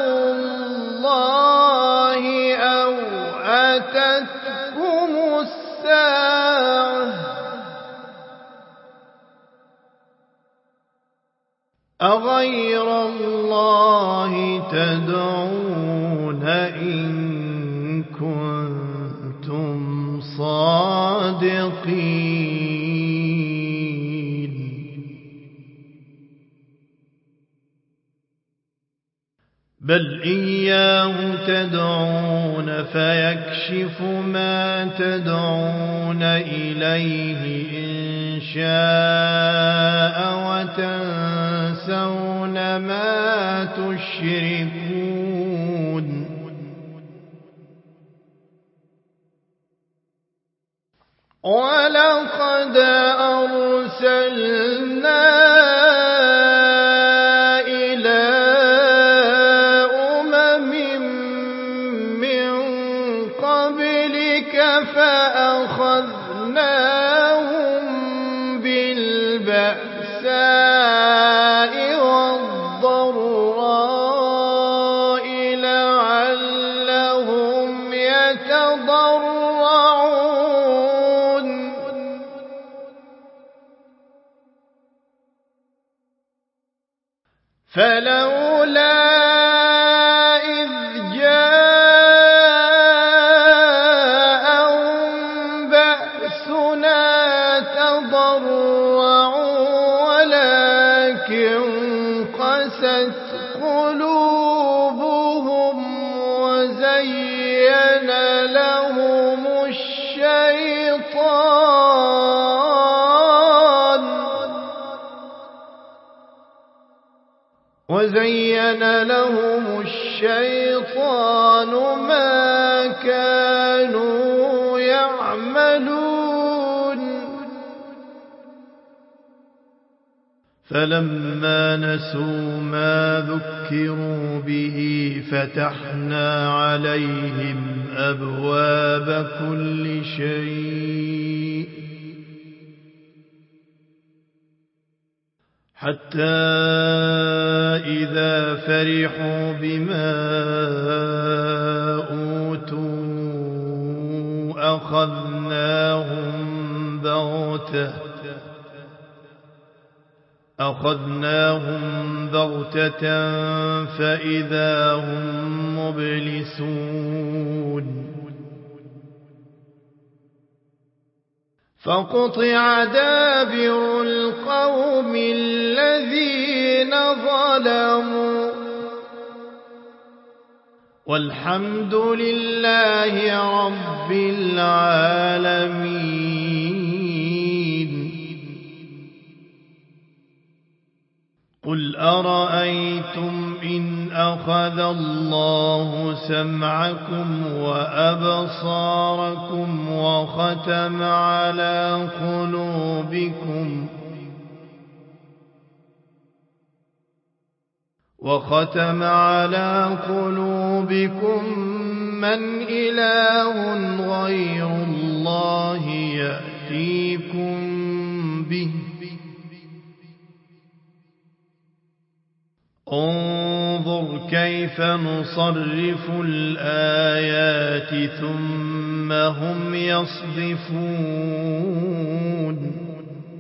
الله أو أتتكم الساعة أغير الله تدعون إن كنتم صادقين بل إياه تدعون فيكشف ما تدعون إليه إن شاء وتنسون ما تشركون ولقد أرسلنا إلى أمم من قبلك فأخذناهم بالبأساء والضراء لعلهم يتضرعون فلولا إذ جاءهم بأسنا تضرعوا ولكن قست قلوبهم وزين لهم الشيطان ما كانوا يعملون فلما نسوا ما ذكروا به فتحنا عليهم أبواب كل شيء حتى إذا فرحوا بما أوتوا أخذناهم بغتة فإذا هم مبلسون فقطع دابر القوم الذين ظلموا والحمد لله رب العالمين قل أرأيتم إن أخذ الله سمعكم وأبصاركم وختم على قلوبكم من إله غير الله يأتيكم به انظر كيف نصرف الآيات ثم هم يصدفون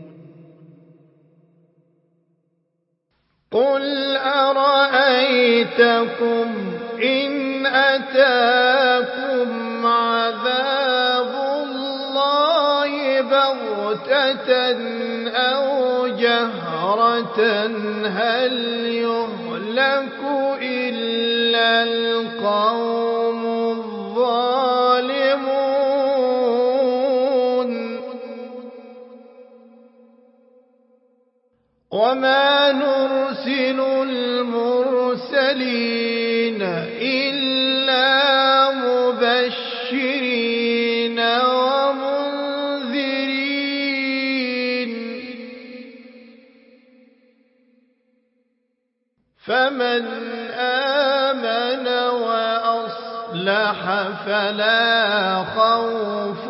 قل أرأيتكم إن أتاكم عذاب الله بغتة أو جهرة هل يهلك إلا القوم الظالمون وما نرسل المرسلين إلا مبشرين ومنذرين فمن آمن وأصلح فلا خوف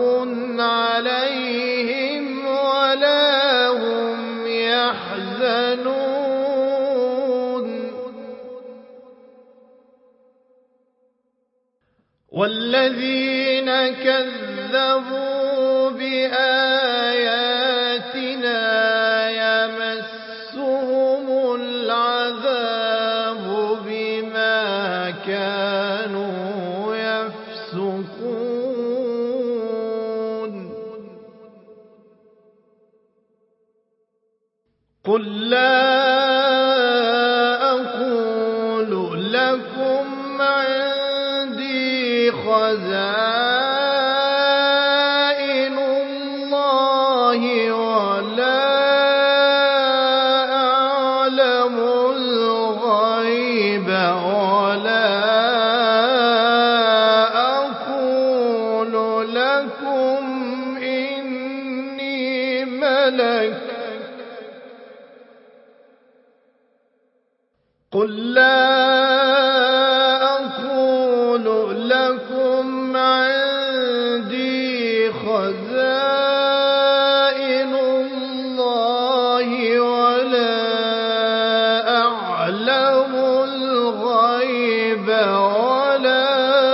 عليهم ولا هم يحزنون والذين كذبوا بآياتنا يمسهم العذاب بما كانوا يفسقون قل لا أقول لكم لكم عندي خزائن الله ولا أعلم الغيب ولا أقول لكم إني ملك قل لا أقول لكم عندي خزائن الله ولا أعلم الغيب ولا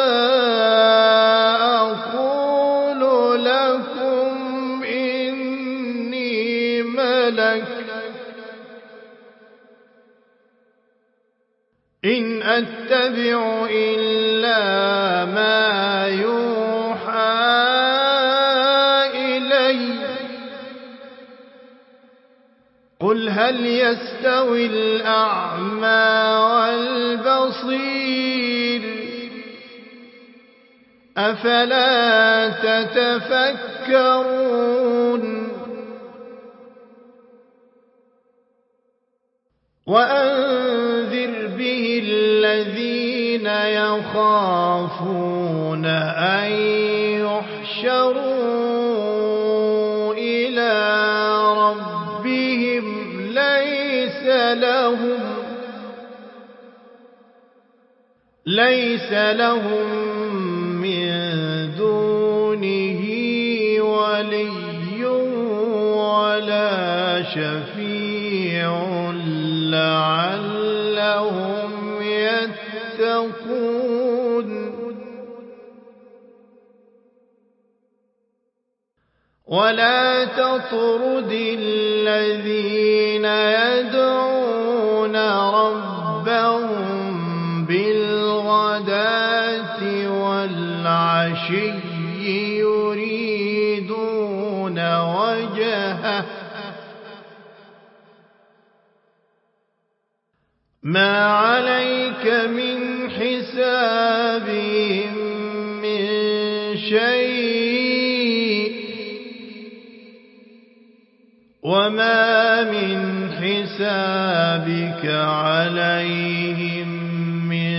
أقول لكم إني ملك إن أتبع إلا ما يوحى إلي قل هل يستوي الأعمى والبصير أفلا تتفكرون وأنذر به الذين يخافون أن يحشروا إلى ربهم ليس لهم من دونه ولي ولا شفيع لعلهم يتقون ولا تطرد الذين يدعون ربهم بالغداة والعشي يريدون وجهه ما عليك من حسابهم من شيء وما من حسابك عليهم من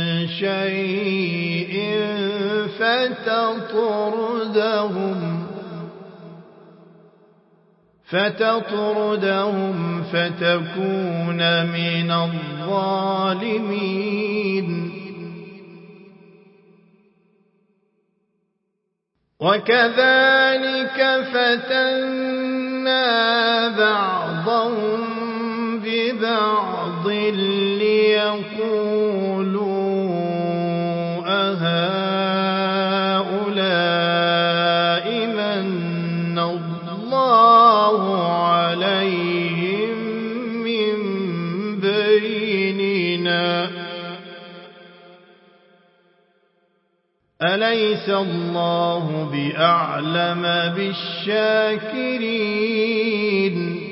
شيء فتطردهم فتكون من الظالمين وكذلك فتنا بعضهم ببعض ليقولوا أهؤلاء من الله عليهم من بيننا أليس الله بأعلم بالشاكرين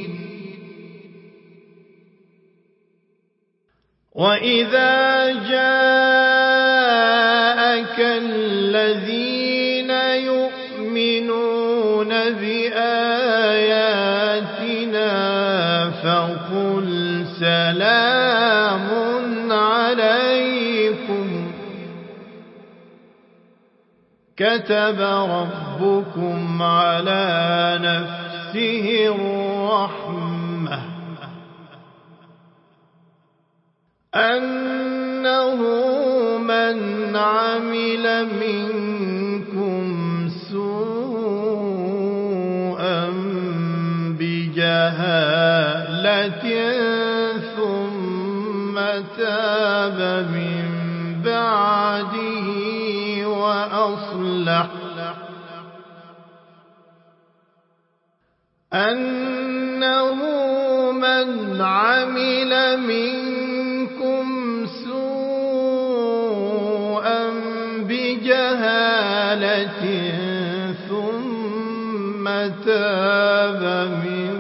وإذا جاءك الذين يؤمنون بآياتنا فقل سلام عليكم كتب ربكم على نفسه الرحمة أنه من عمل منكم سوءا بجهالة ثم تاب من بعده وأصلح أنه من عمل منكم سوءا بجهالة ثم تاب من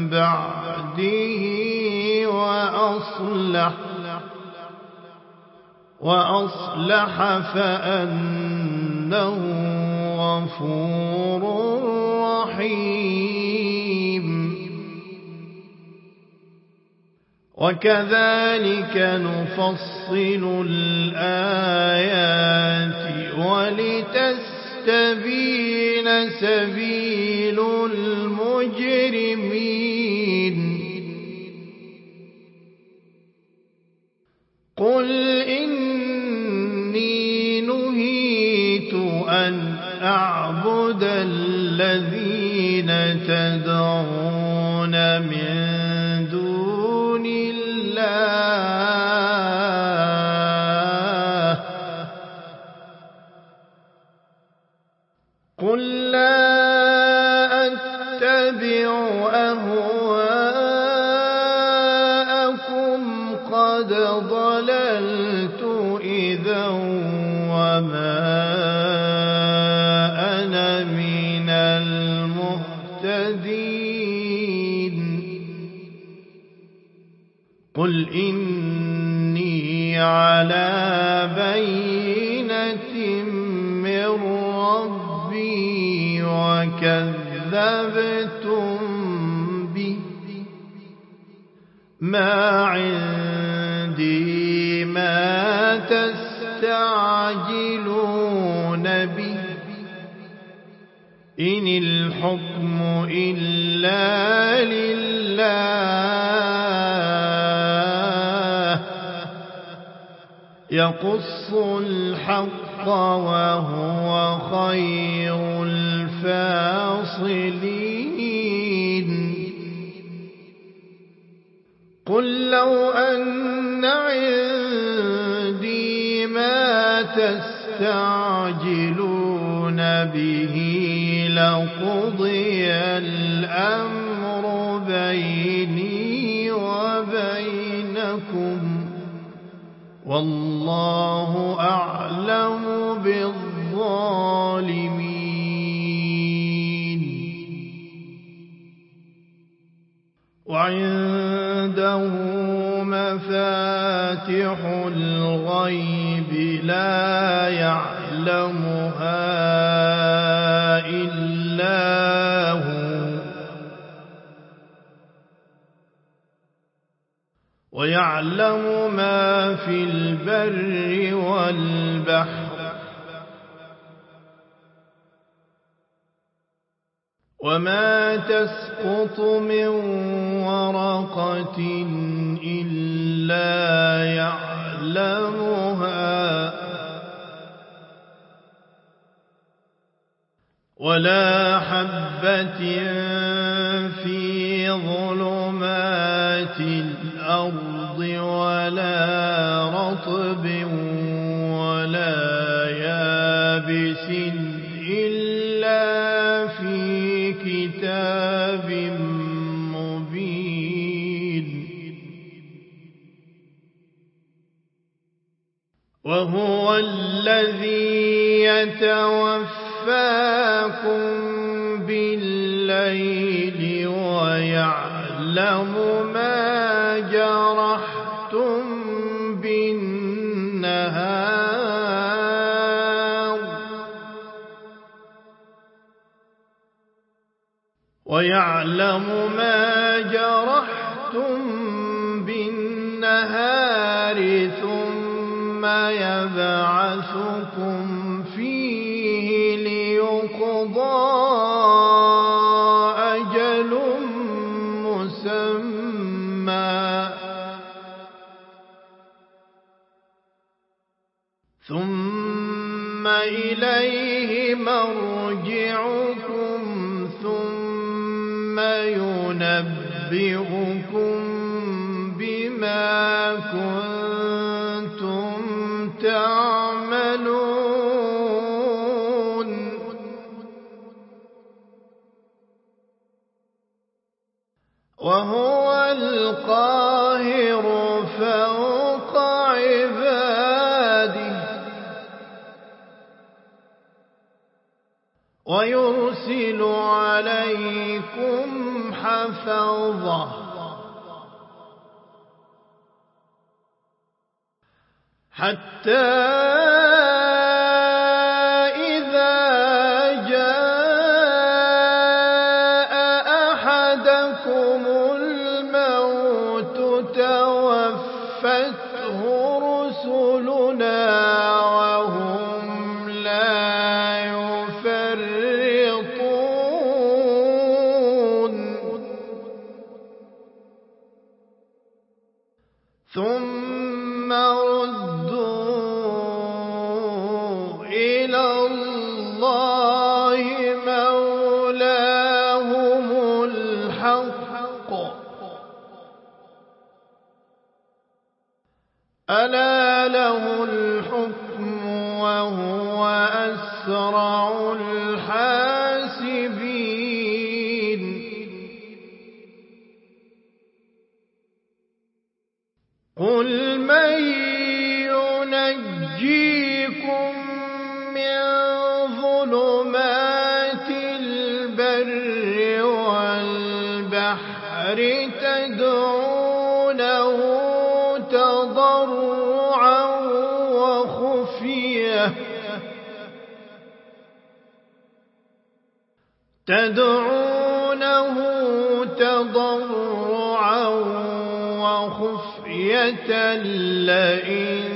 بعده وأصلح وأصلح فأنه غفور رحيم. وكذلك نفصل الآيات ولتستبين سبيل المجرمين. قل إني نهيت أن أعبد الذين تدعون من دون الله. قل لا أتبع أهواءكم قد ضللت إذا وما أنا من المهتدين. قل إني على بينة من ربي وكذبتم به. ما عندي ما تستعجلون به. إن الحكم إلا لله يقص الحق وهو خير الفاصلين. قل لو أن عندي ما تستعجلون به لقضي الأمر بيني وبينكم والله أعلم بالظالمين. وعنده مفاتح الغيب لا يعلمها إلا هو ويعلم ما في البر والبحر وما تسقط من ورقة إلا يعلمها ولا حبة في ظلمات الأرض ولا رطب ولا يابس إلا في كتاب مبين. وهو الذي يتوفاكم بالليل ويعلم ما جرحتم بالنهار ثم يبعثكم فيه ليقضى أجل مسمى ثم إليه مرجعكم ثم ينبئكم بما كنتم تعملون. وهو القاهر فوق عباده ويرسل عليكم حفظة حتى إذا جاء أحدكم الموت توفته رسلنا وهم لا يفرطون ثم ردوا إلى الله مولاهم الحق ألا له الحكم وهو أسرع الحاسبين قل من ينجيكم من ظلمات البر والبحر تدعونه تضرعا وخفية لئن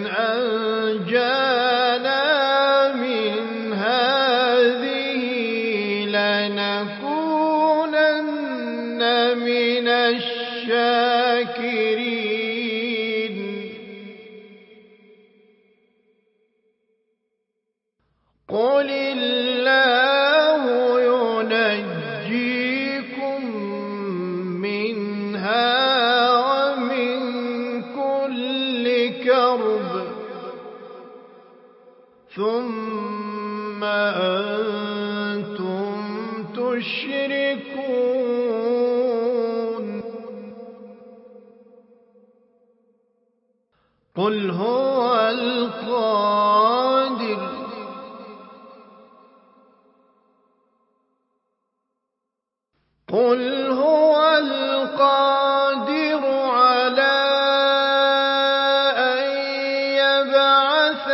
أنجانا من هذه لنكونن من الشاكرين قل الله ينجيكم منها ومن كل كرب ثم أنتم تشركون قل هو القادر قل هو القادر على أن يبعث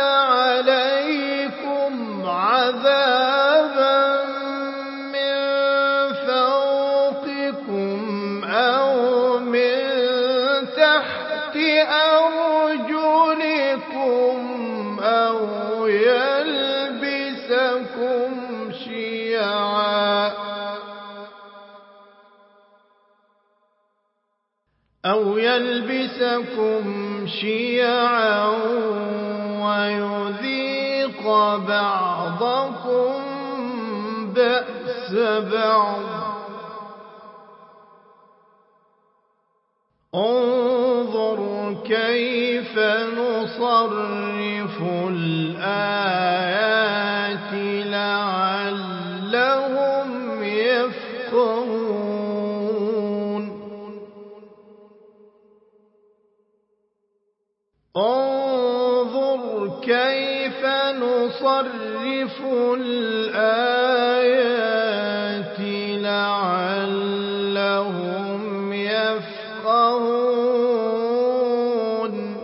عليكم عذابا من فوقكم أو من تحت أرجلكم أو يلبسكم شيعا ويذيق بعضكم بأس بعض انظر كيف نصرف الآيات لعلهم يفقهون انظر كيف نصرف الآيات لعلهم يفقهون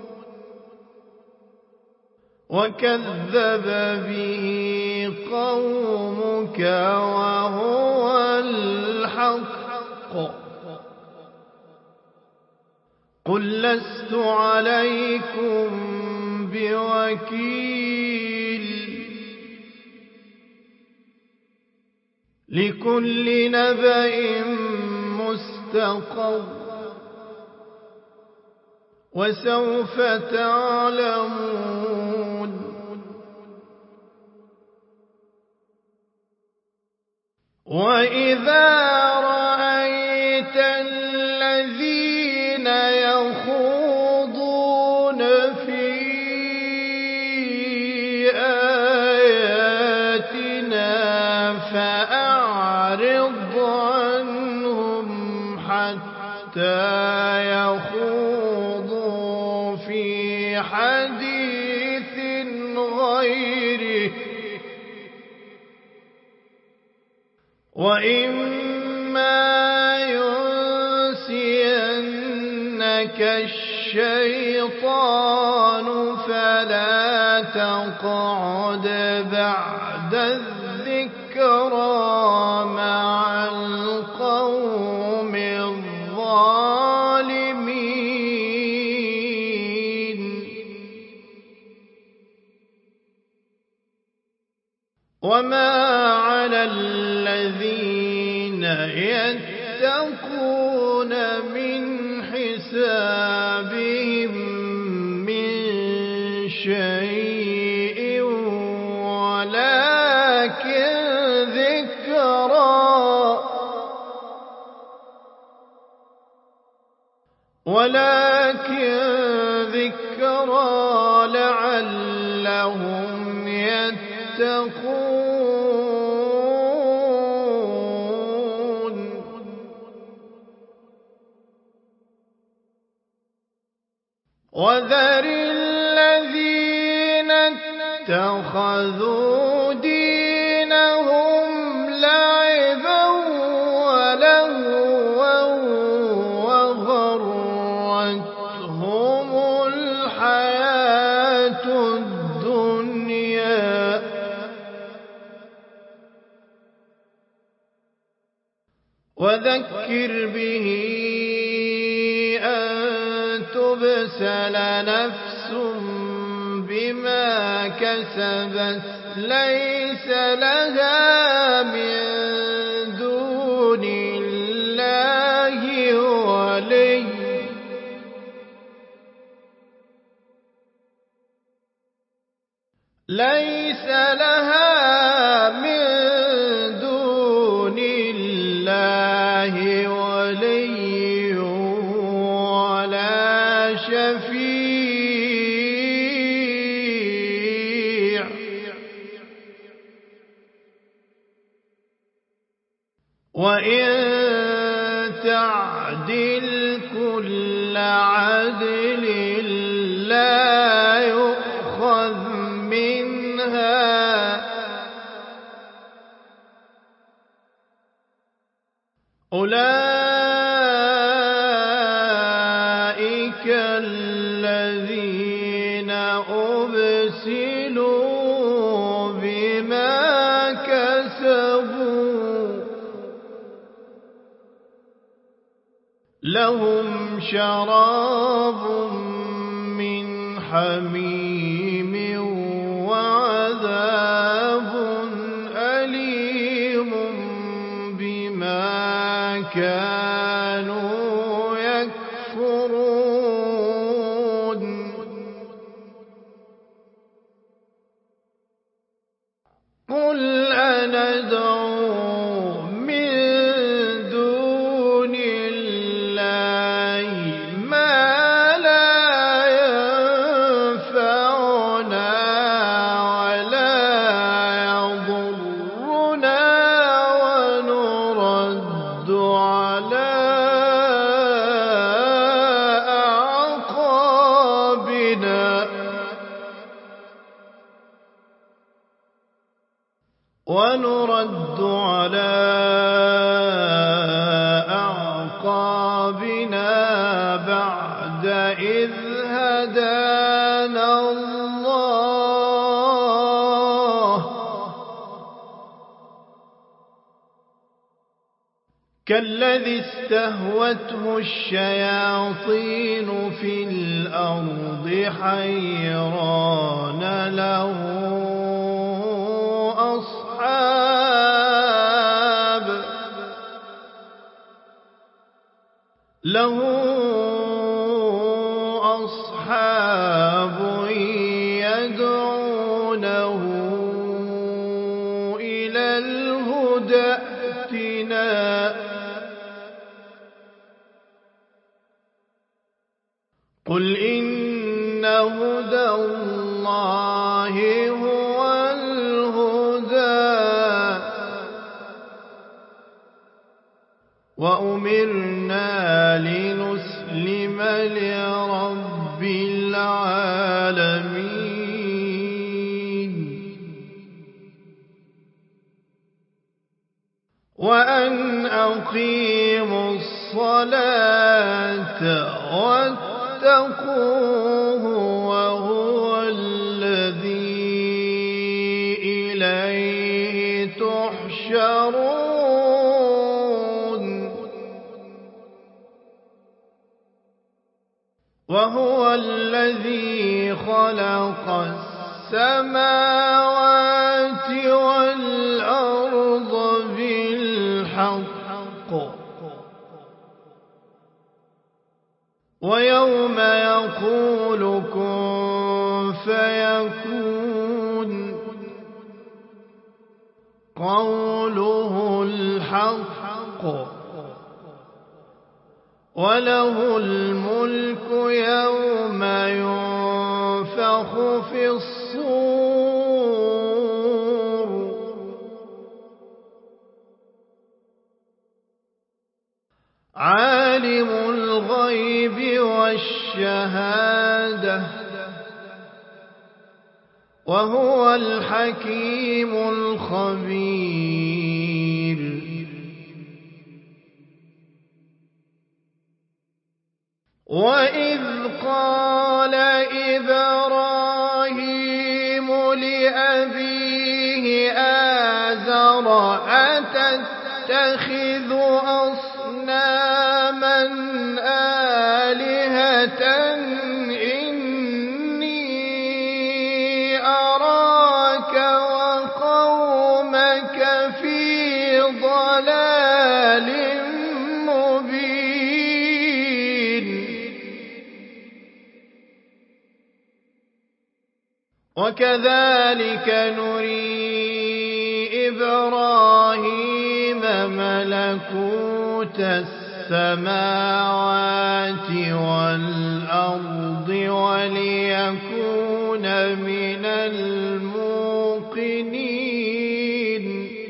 وكذب به قومك وهو الحق قل لست عليكم بوكيل لكل نبأ مستقر وسوف تعلمون وإذا رأيت الذين يخوضون في آياتنا فأعرض عنهم حتى يخوضوا في حديث غيره وإما ينسينك الشيطان فلا تقعد بعد الذكرى مع القوم الظالمين. وما على الذين يتقون من حسابهم من شيء ولكن ذكرى لعلهم يتقون. وذر الذين اتخذوا دينهم لعبا ولهوا وغرتهم الحياة الدنيا وذكر به أن تبسل نفس بما كسبت ليس لها من دون الله ولي ليس لها من دون الله ولي ولا شفيع وإن تعدل كل عدل لا يؤخذ منها أولئك الذين أبسلوا بما كسبوا لهم شراب من حميم وعذاب أليم بما كانوا يكفرون. قل أندعو من دون الله ما لا ينفعنا ولا يضرنا ونرد على أعقابنا بعد إذ هدانا الله كالذي استهوته الشياطين في الأرض حيران له أصحاب يدعونه إلى الهدى ائتنا قل إن هدى الله هو الهدى وأمرنا لنسلم لرب العالمين وأن أقيموا الصلاة واتقوه وهو يحشرون وهو الذي خلق السماوات والأرض بالحق ويوم يقول كن فيكون قوله الحق وله الملك يوم ينفخ في الصور عالم الغيب والشهادة وهو الحكيم الخبير وإذ قال إبراهيم لأبيه آزر أتتخذ أصناما آلهة إني أراك وقومك في ضلال وكذلك نري إبراهيم ملكوت السماوات والأرض وليكون من الموقنين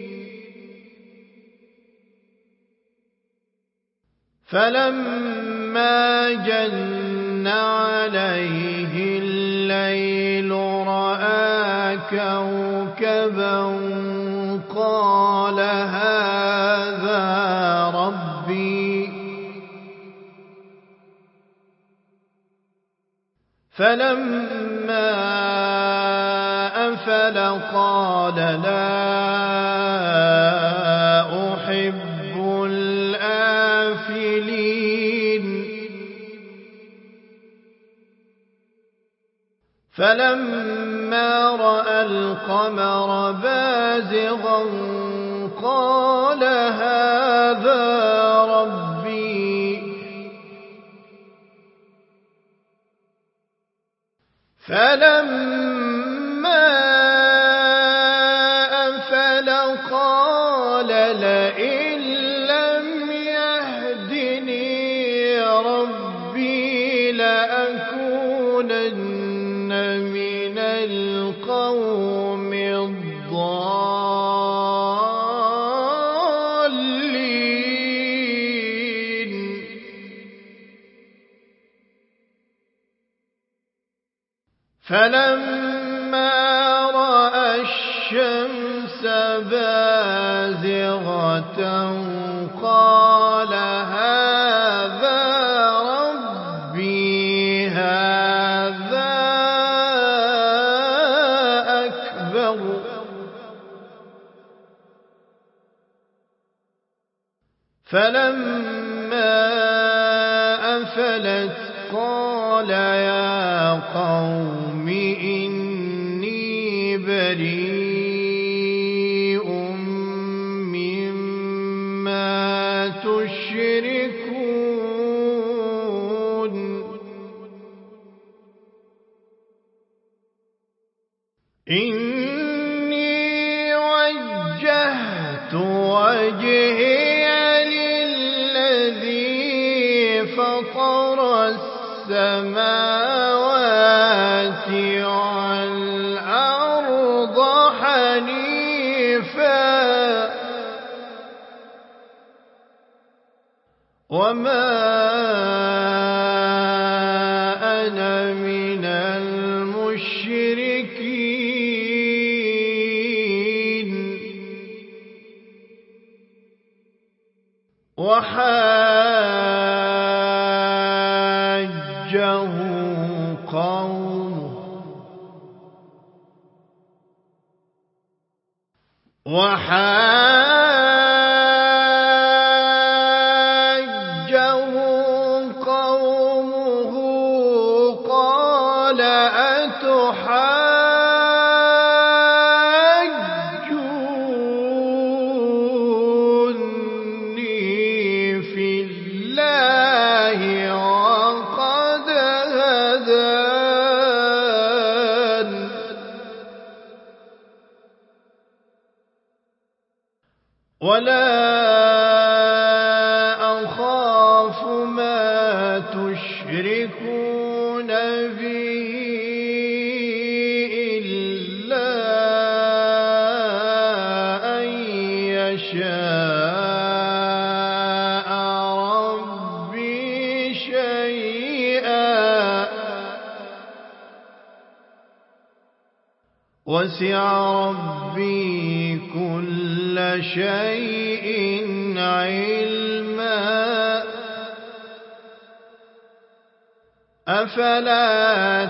فلما جن عليه الليل رأى كوكبا قال هذا ربي فلما أفل قال لا أحب الآفلين فلما رأى القمر بازغا قال هذا ربي فلما أفل قال لئن لم يهدني ربي لأكونن من القوم الضالين فلما رأى الشمس بازغة قال هذا ربي هذا أكبر فلما أفلت قال يا قوم إني بريء مما تشركون إني وجهت وجهي للذي فطر السماوات والأرض حنيفا وما أنا من المشركين وحاجه قومه وحاجه قومه قال أتحاجوني في الله وقد هدان ولا أخاف ما تشركون به إلا أن يشاء ربي شيئا وسع ربي كل شيء علما أفلا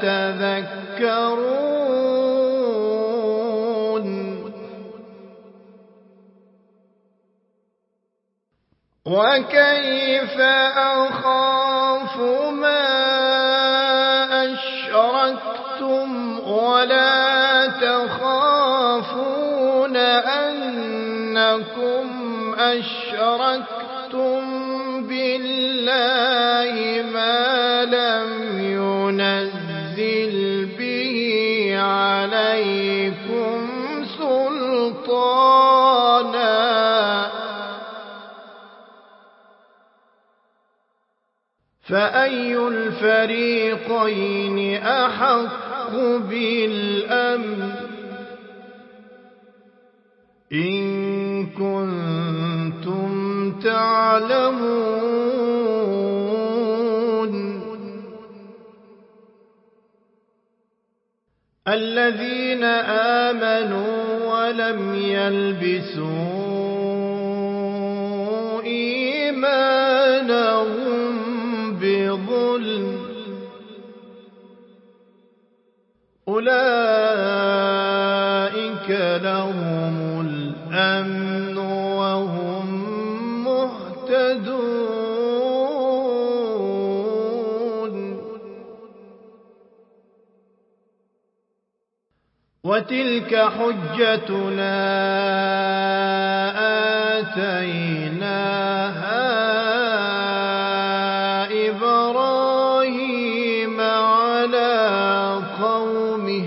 تتذكرون وكيف أخاف ما أشركتم ولا تخافون أنكم أشركتم بالله ما لم ينزل به عليكم سلطانا فأي الفريقين أحق بالأمن إن كنتم تعلمون الذين آمنوا ولم يلبسوا إيمانهم بظلم أولئك لهم الأمن وهم مهتدون وتلك حجتنا آتيناها إبراهيم على قومه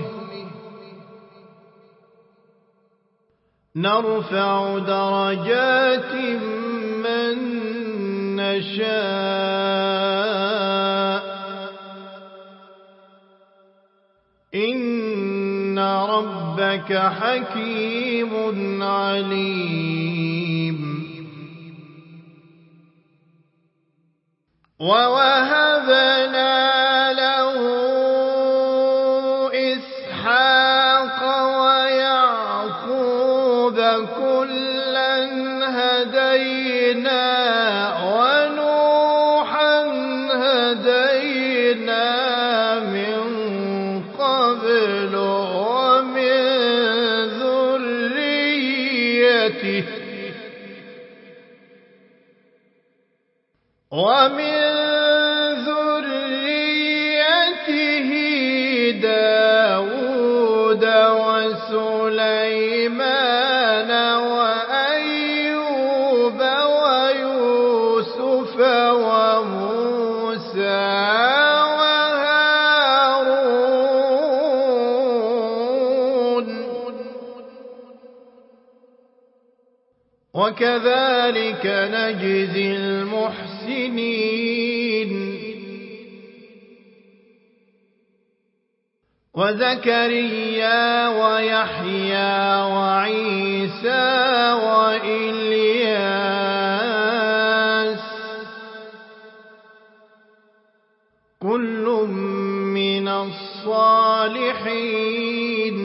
نرفع درجات من نشاء إن ربك حكيم عليم ووهبنا له إسحاق ويعقوب كلا هدينا ونوحا هدينا من قبل ومن ذريته داود وسليمان وأيوب ويوسف وموسى وهارون وكذلك نجزي المحسنين وزكريا ويحيى وعيسى وإلياس كل من الصالحين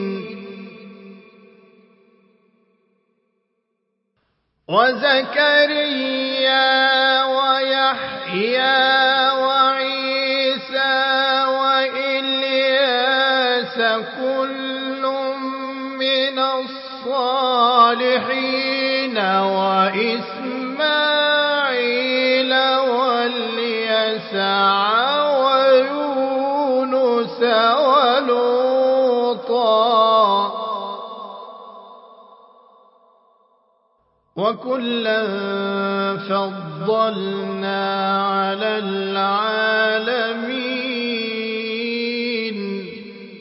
وزكريا ويحيى وعيسى وإلياس كل من الصالحين والصالحين وإسماعيل واليسع ويونس ولوطا وكلا فضلنا على العالمين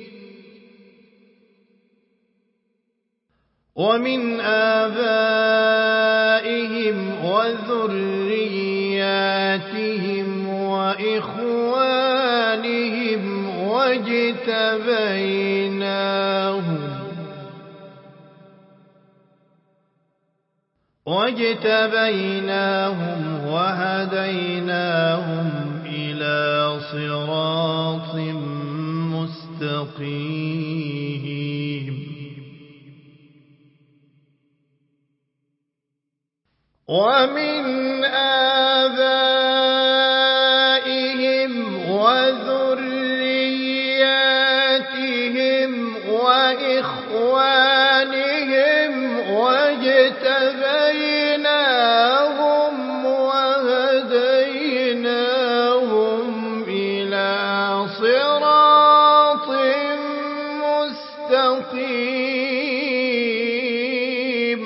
ومن آبائهم وذرياتهم وإخوانهم واجتبيناهم وهديناهم إلى صراط مستقيم ومن آبائهم وذرياتهم وإخوانهم واجتبيناهم وهديناهم إلى صراط مستقيم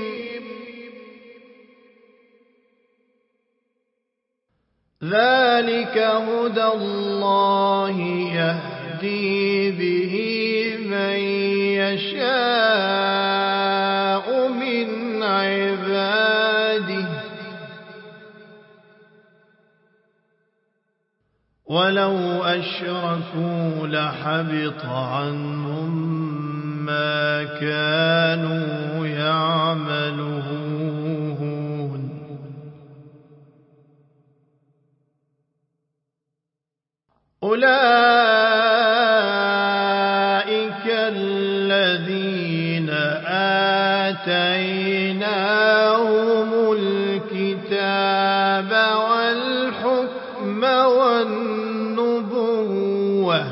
ذلك هدى الله يهدي به من يشاء من عباده ولو أشركوا لحبط عنهم ما كانوا يعملون أولئك الذين آتيناهم الكتاب والحكم والنبوة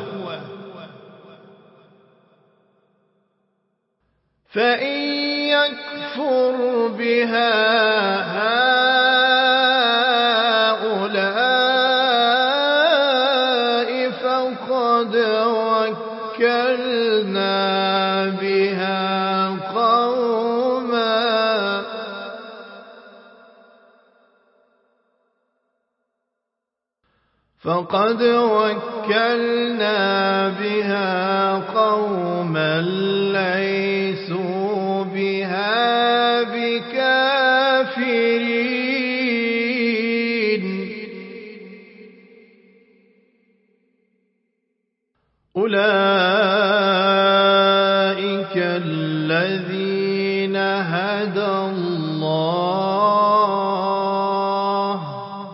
فإن يكفر بها هؤلاء فقد وكلنا بها قوما ليسوا بها بكافرين أولئك الذين هدى الله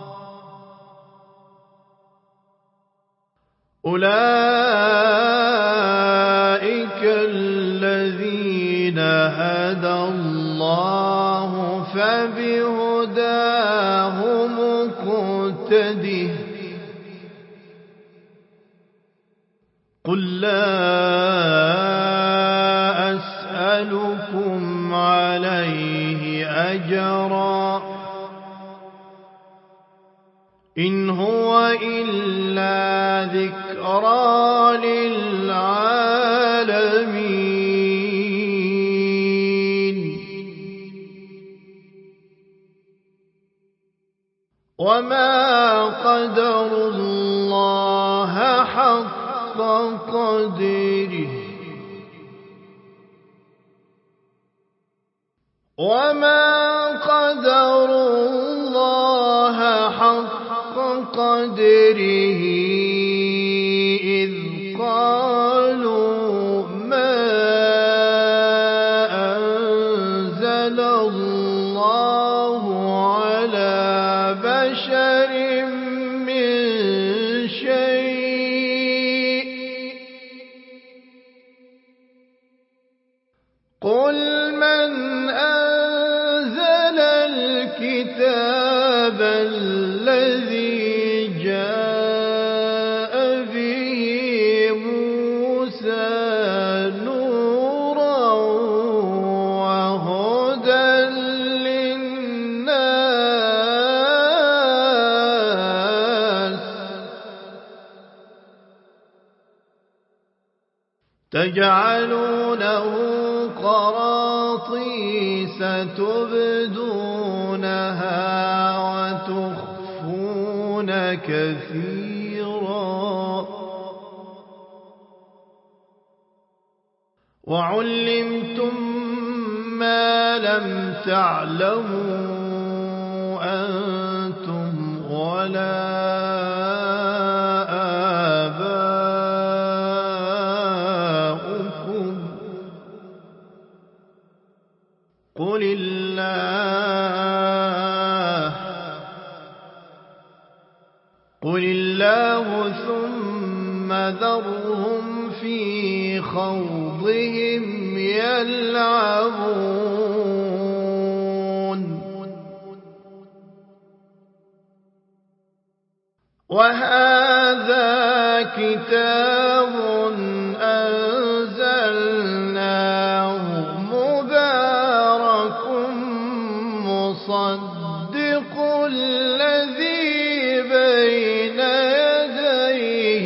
فبهداه مقتده قل لا أسألكم عليه أجرا إن هو إلا ذكرى للعالمين وما قدروا الله حق قدره قدره إذ قالوا ما أنزل الله على بشر من شيء قل من أنزل الكتاب الذي جاء تجعلونه قراطيس تبدونها وتخفون كثيرا وعلمتم ما لم تعلموا أنتم ولا آباؤكم قل الله ثم ذرهم في خوضهم يلعبون وهذا كتاب أنزلناه مبارك مصدق الذي بين يديه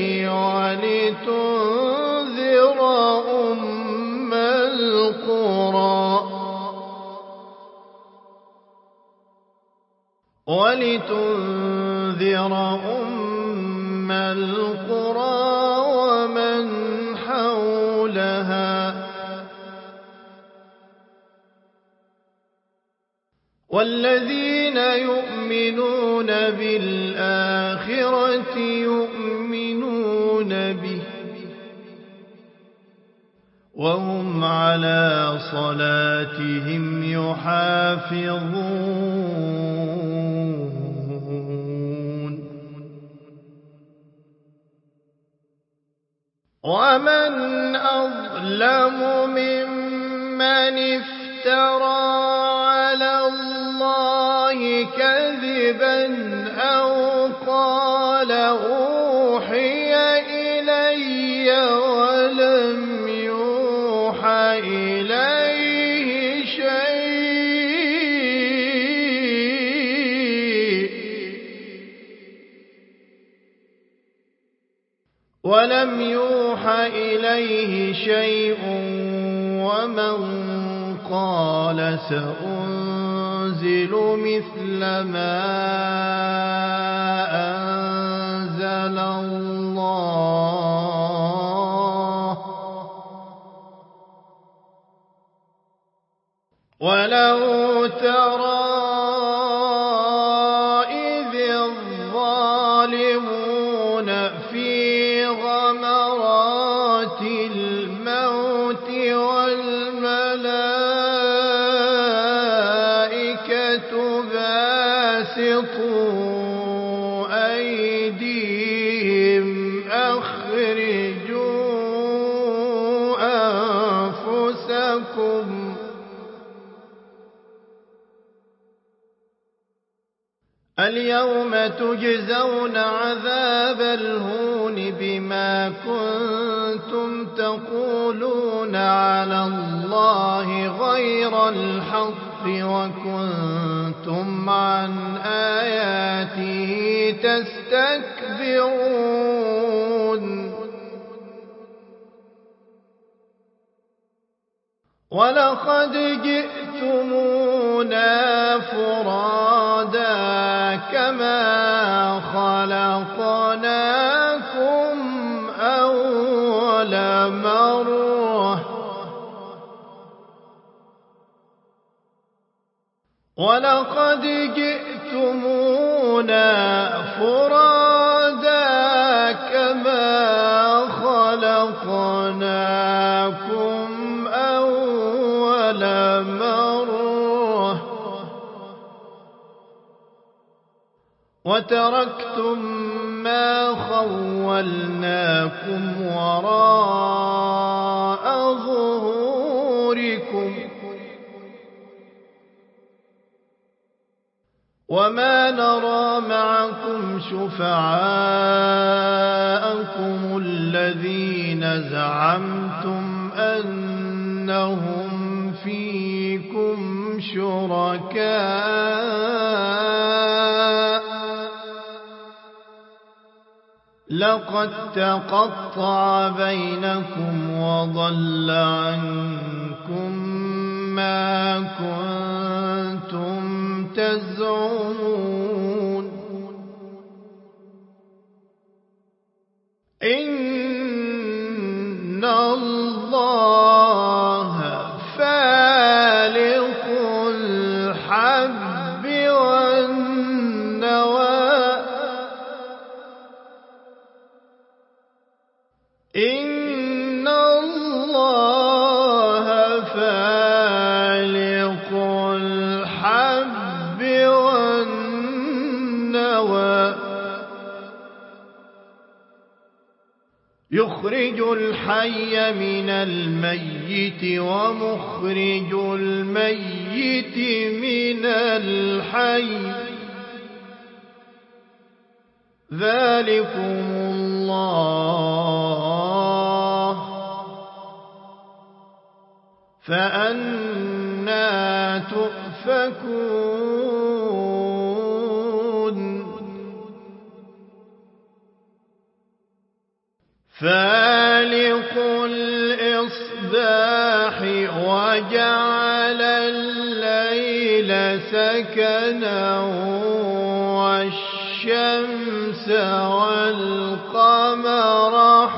ولتنذر أم القرى ومن حولها والذين يؤمنون بالآخرة يؤمنون به وهم على صلاتهم يحافظون ومن أظلم ممن افترى على الله كذبا أو قال أوحي إلي ولم يوحى إليه شيء ومن قال سأنزل مثل ما أنزل الله ولو ترى إذ الظالمون في غمرات الموت والملائكة باسطوا أيديهم أخرجوا أنفسكم اليوم تجزون عذاب الهون بما كنتم تقولون على الله غير الحق وكنتم عن آياته تستكبرون ولقد جئتمونا فرادا كما خلقناكم أول مرة ولقد جئتمونا فرادا كما خلقناكم أول مرة وتركتم ما خولناكم وراء ظهوركم وما نرى معكم شفعاءكم الذين زعمتم أنهم فيكم شركاء لقد تقطع بينكم وضل عنكم ما كنتم تزعمون إن الله فالق الحب والنوى إن الله فالق الحب والنوى يخرج الحي من الميت ومخرج الميت من الحي ذلكم الله فأنى تؤفكون فالق الإصباح وجعل الليل سكنا والشمس والقمر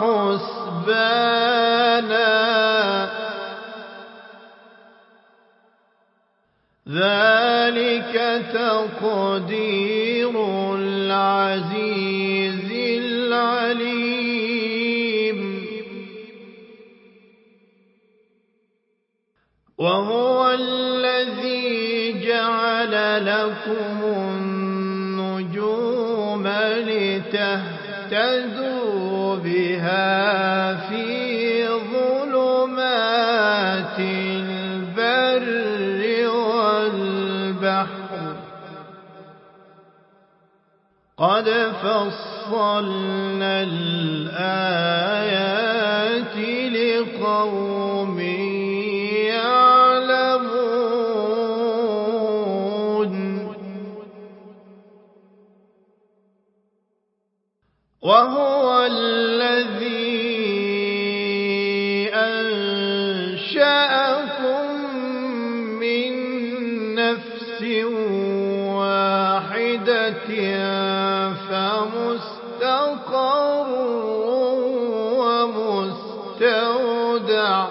حسبانا ذلك تقدير العزيز العليم وهو الذي جعل لكم النجوم لتهتدوا بها في ظلمات البر والبحر قد فصلنا الآيات لقوم يعلمون وهو الذي أنشأكم من نفس واحدة فمستقر ومستودع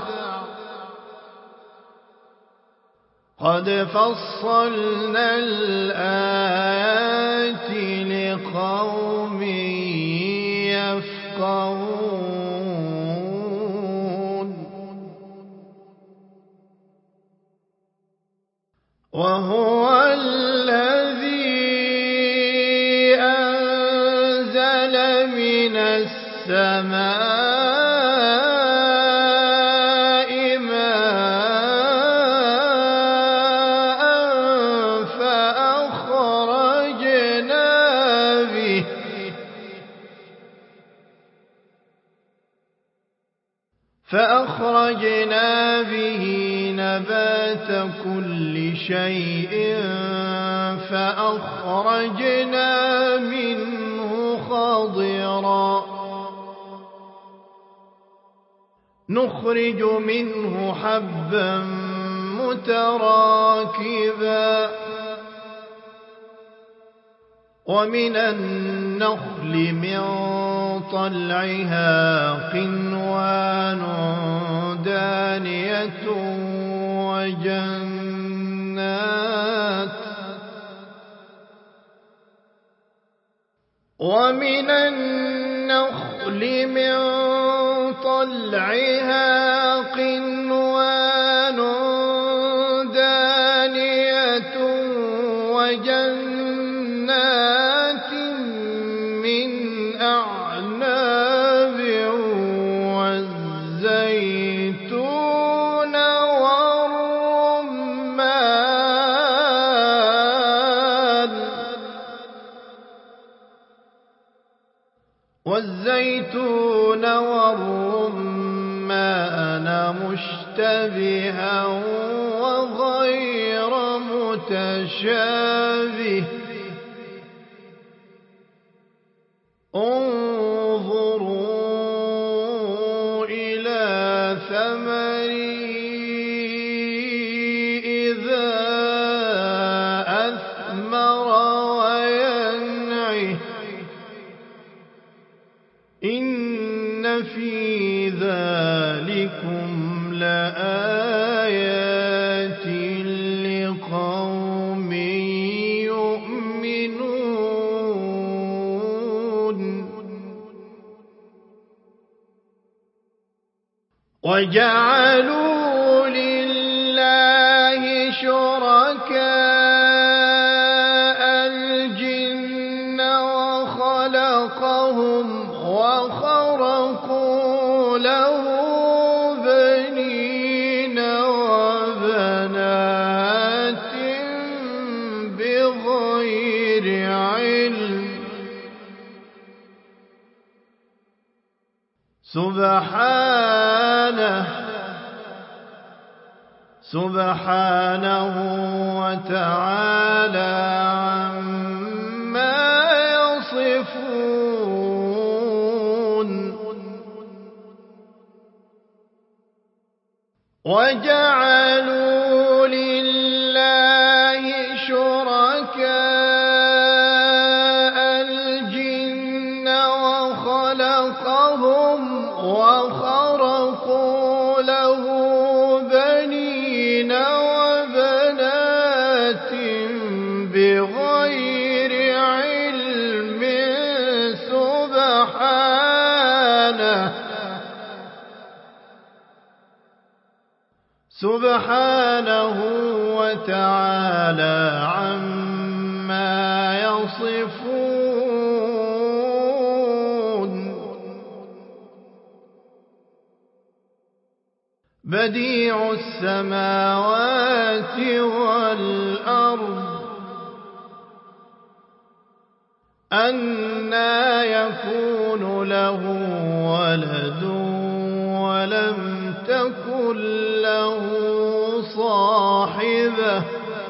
قد فصلنا الآيات لقوم يفقهون وهو الذي أنزل من السماء ماء فأخرجنا به نبات كل شيء فأخرجنا منه خضرا نخرج منه حبا متراكبا ومن النخل من طلعها قنوان دانية ومن النخل من طلعها قنوان دانية وجنات من أعناب والزيتون والرمان مشتبها وغير متشابه انظر وجعلوا لله شركاء الجن وخلقهم وخرقوا له بنين وبنات بغير علم سبحانه وتعالى عما يصفون وجعلوا لله شركاء الجن وخلقهم وخرقوا له بنين وبنات بغير علم سبحانه وتعالى عما يصفون بديع السماوات والأرض أنى يكون له ولد ولم تكن له صاحبة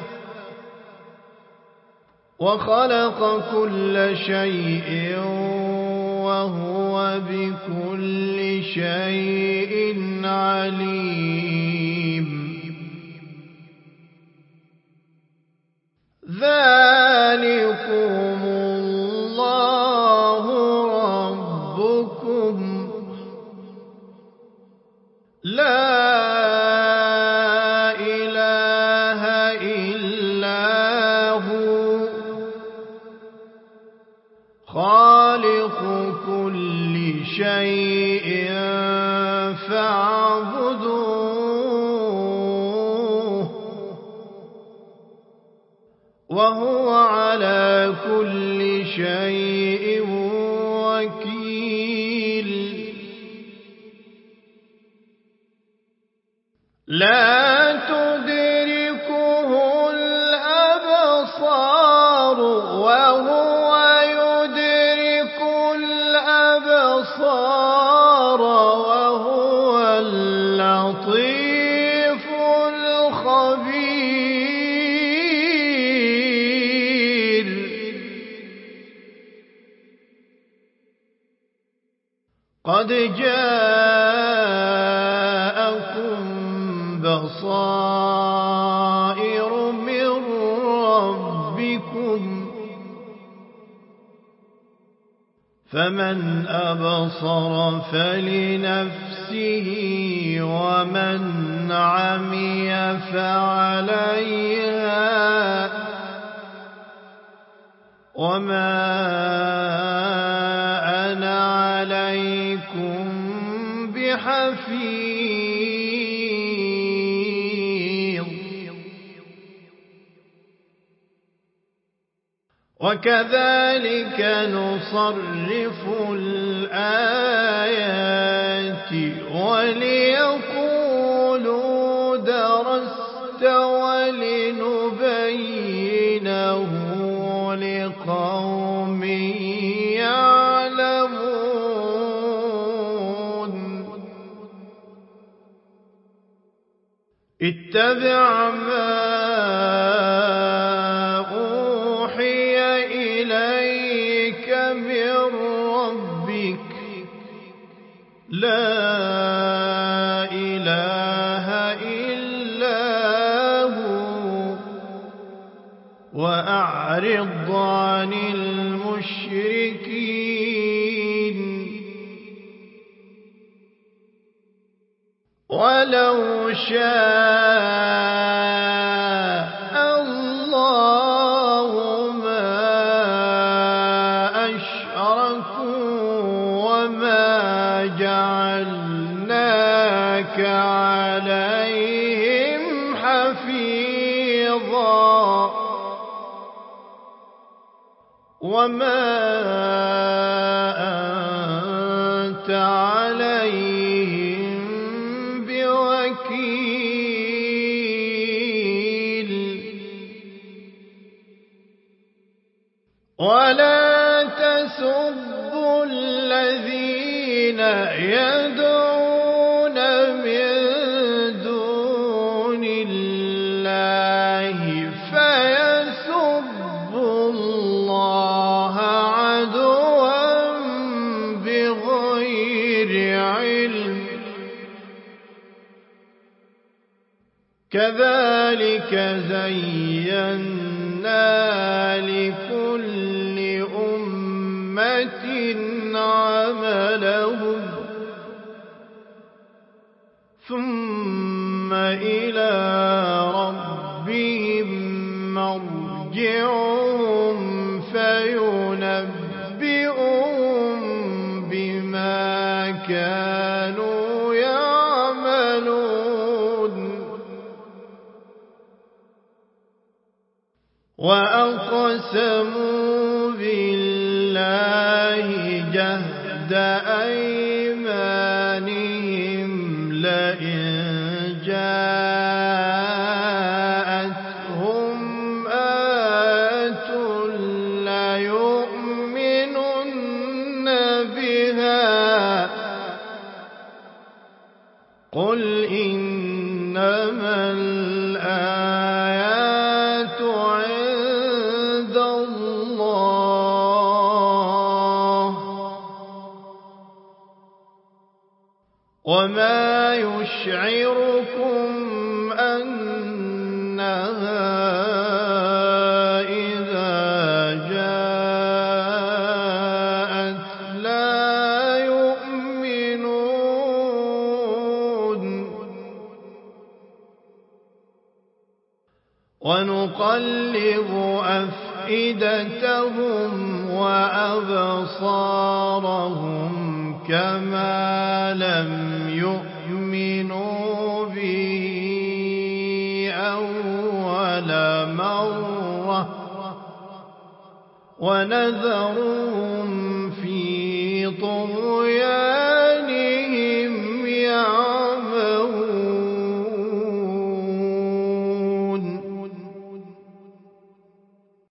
وخلق كل شيء وهو بكل شيء عليم ذلكم الله ربكم لا إله إلا هو خالق كل شيء فاعبدوه وهو على كل شيء وكيل لا تدركه الأبصار وهو يدرك الأبصار وهو اللطيف الخبير قد جاءكم بصائر من ربكم فمن أبصر فلنفسه ومن عمي فعليها وما أنا عليكم بحفيظ وكذلك نصرف الآيات وليقولوا درست ولنبينه لقوم يعلمون اتبع ما أوحي إليك من ربك لا إله إلا هو وأعرض عن المشركين ولو شاء الله ما أشركوا وما جعلناك عليهم حفيظا وما أنت عليهم بوكيل ولا تسبوا الذين يدعون من دون الله فيسبوا الله عدوا بغير علم كذلك زينا لكل أمة عملهم ثم إلى ربهم مرجعهم فينبئهم بما كانوا يعملون وأقسموا بالله جهد أيمانهم لئن جاءتهم آية ليؤمنن بها قل إنما الآيات عند الله وما يشعركم أنها إذا جاءت لا يؤمنون ونقلب أفئدتهم وأبصارهم كما لم يؤمنوا به أول مرة ونذرهم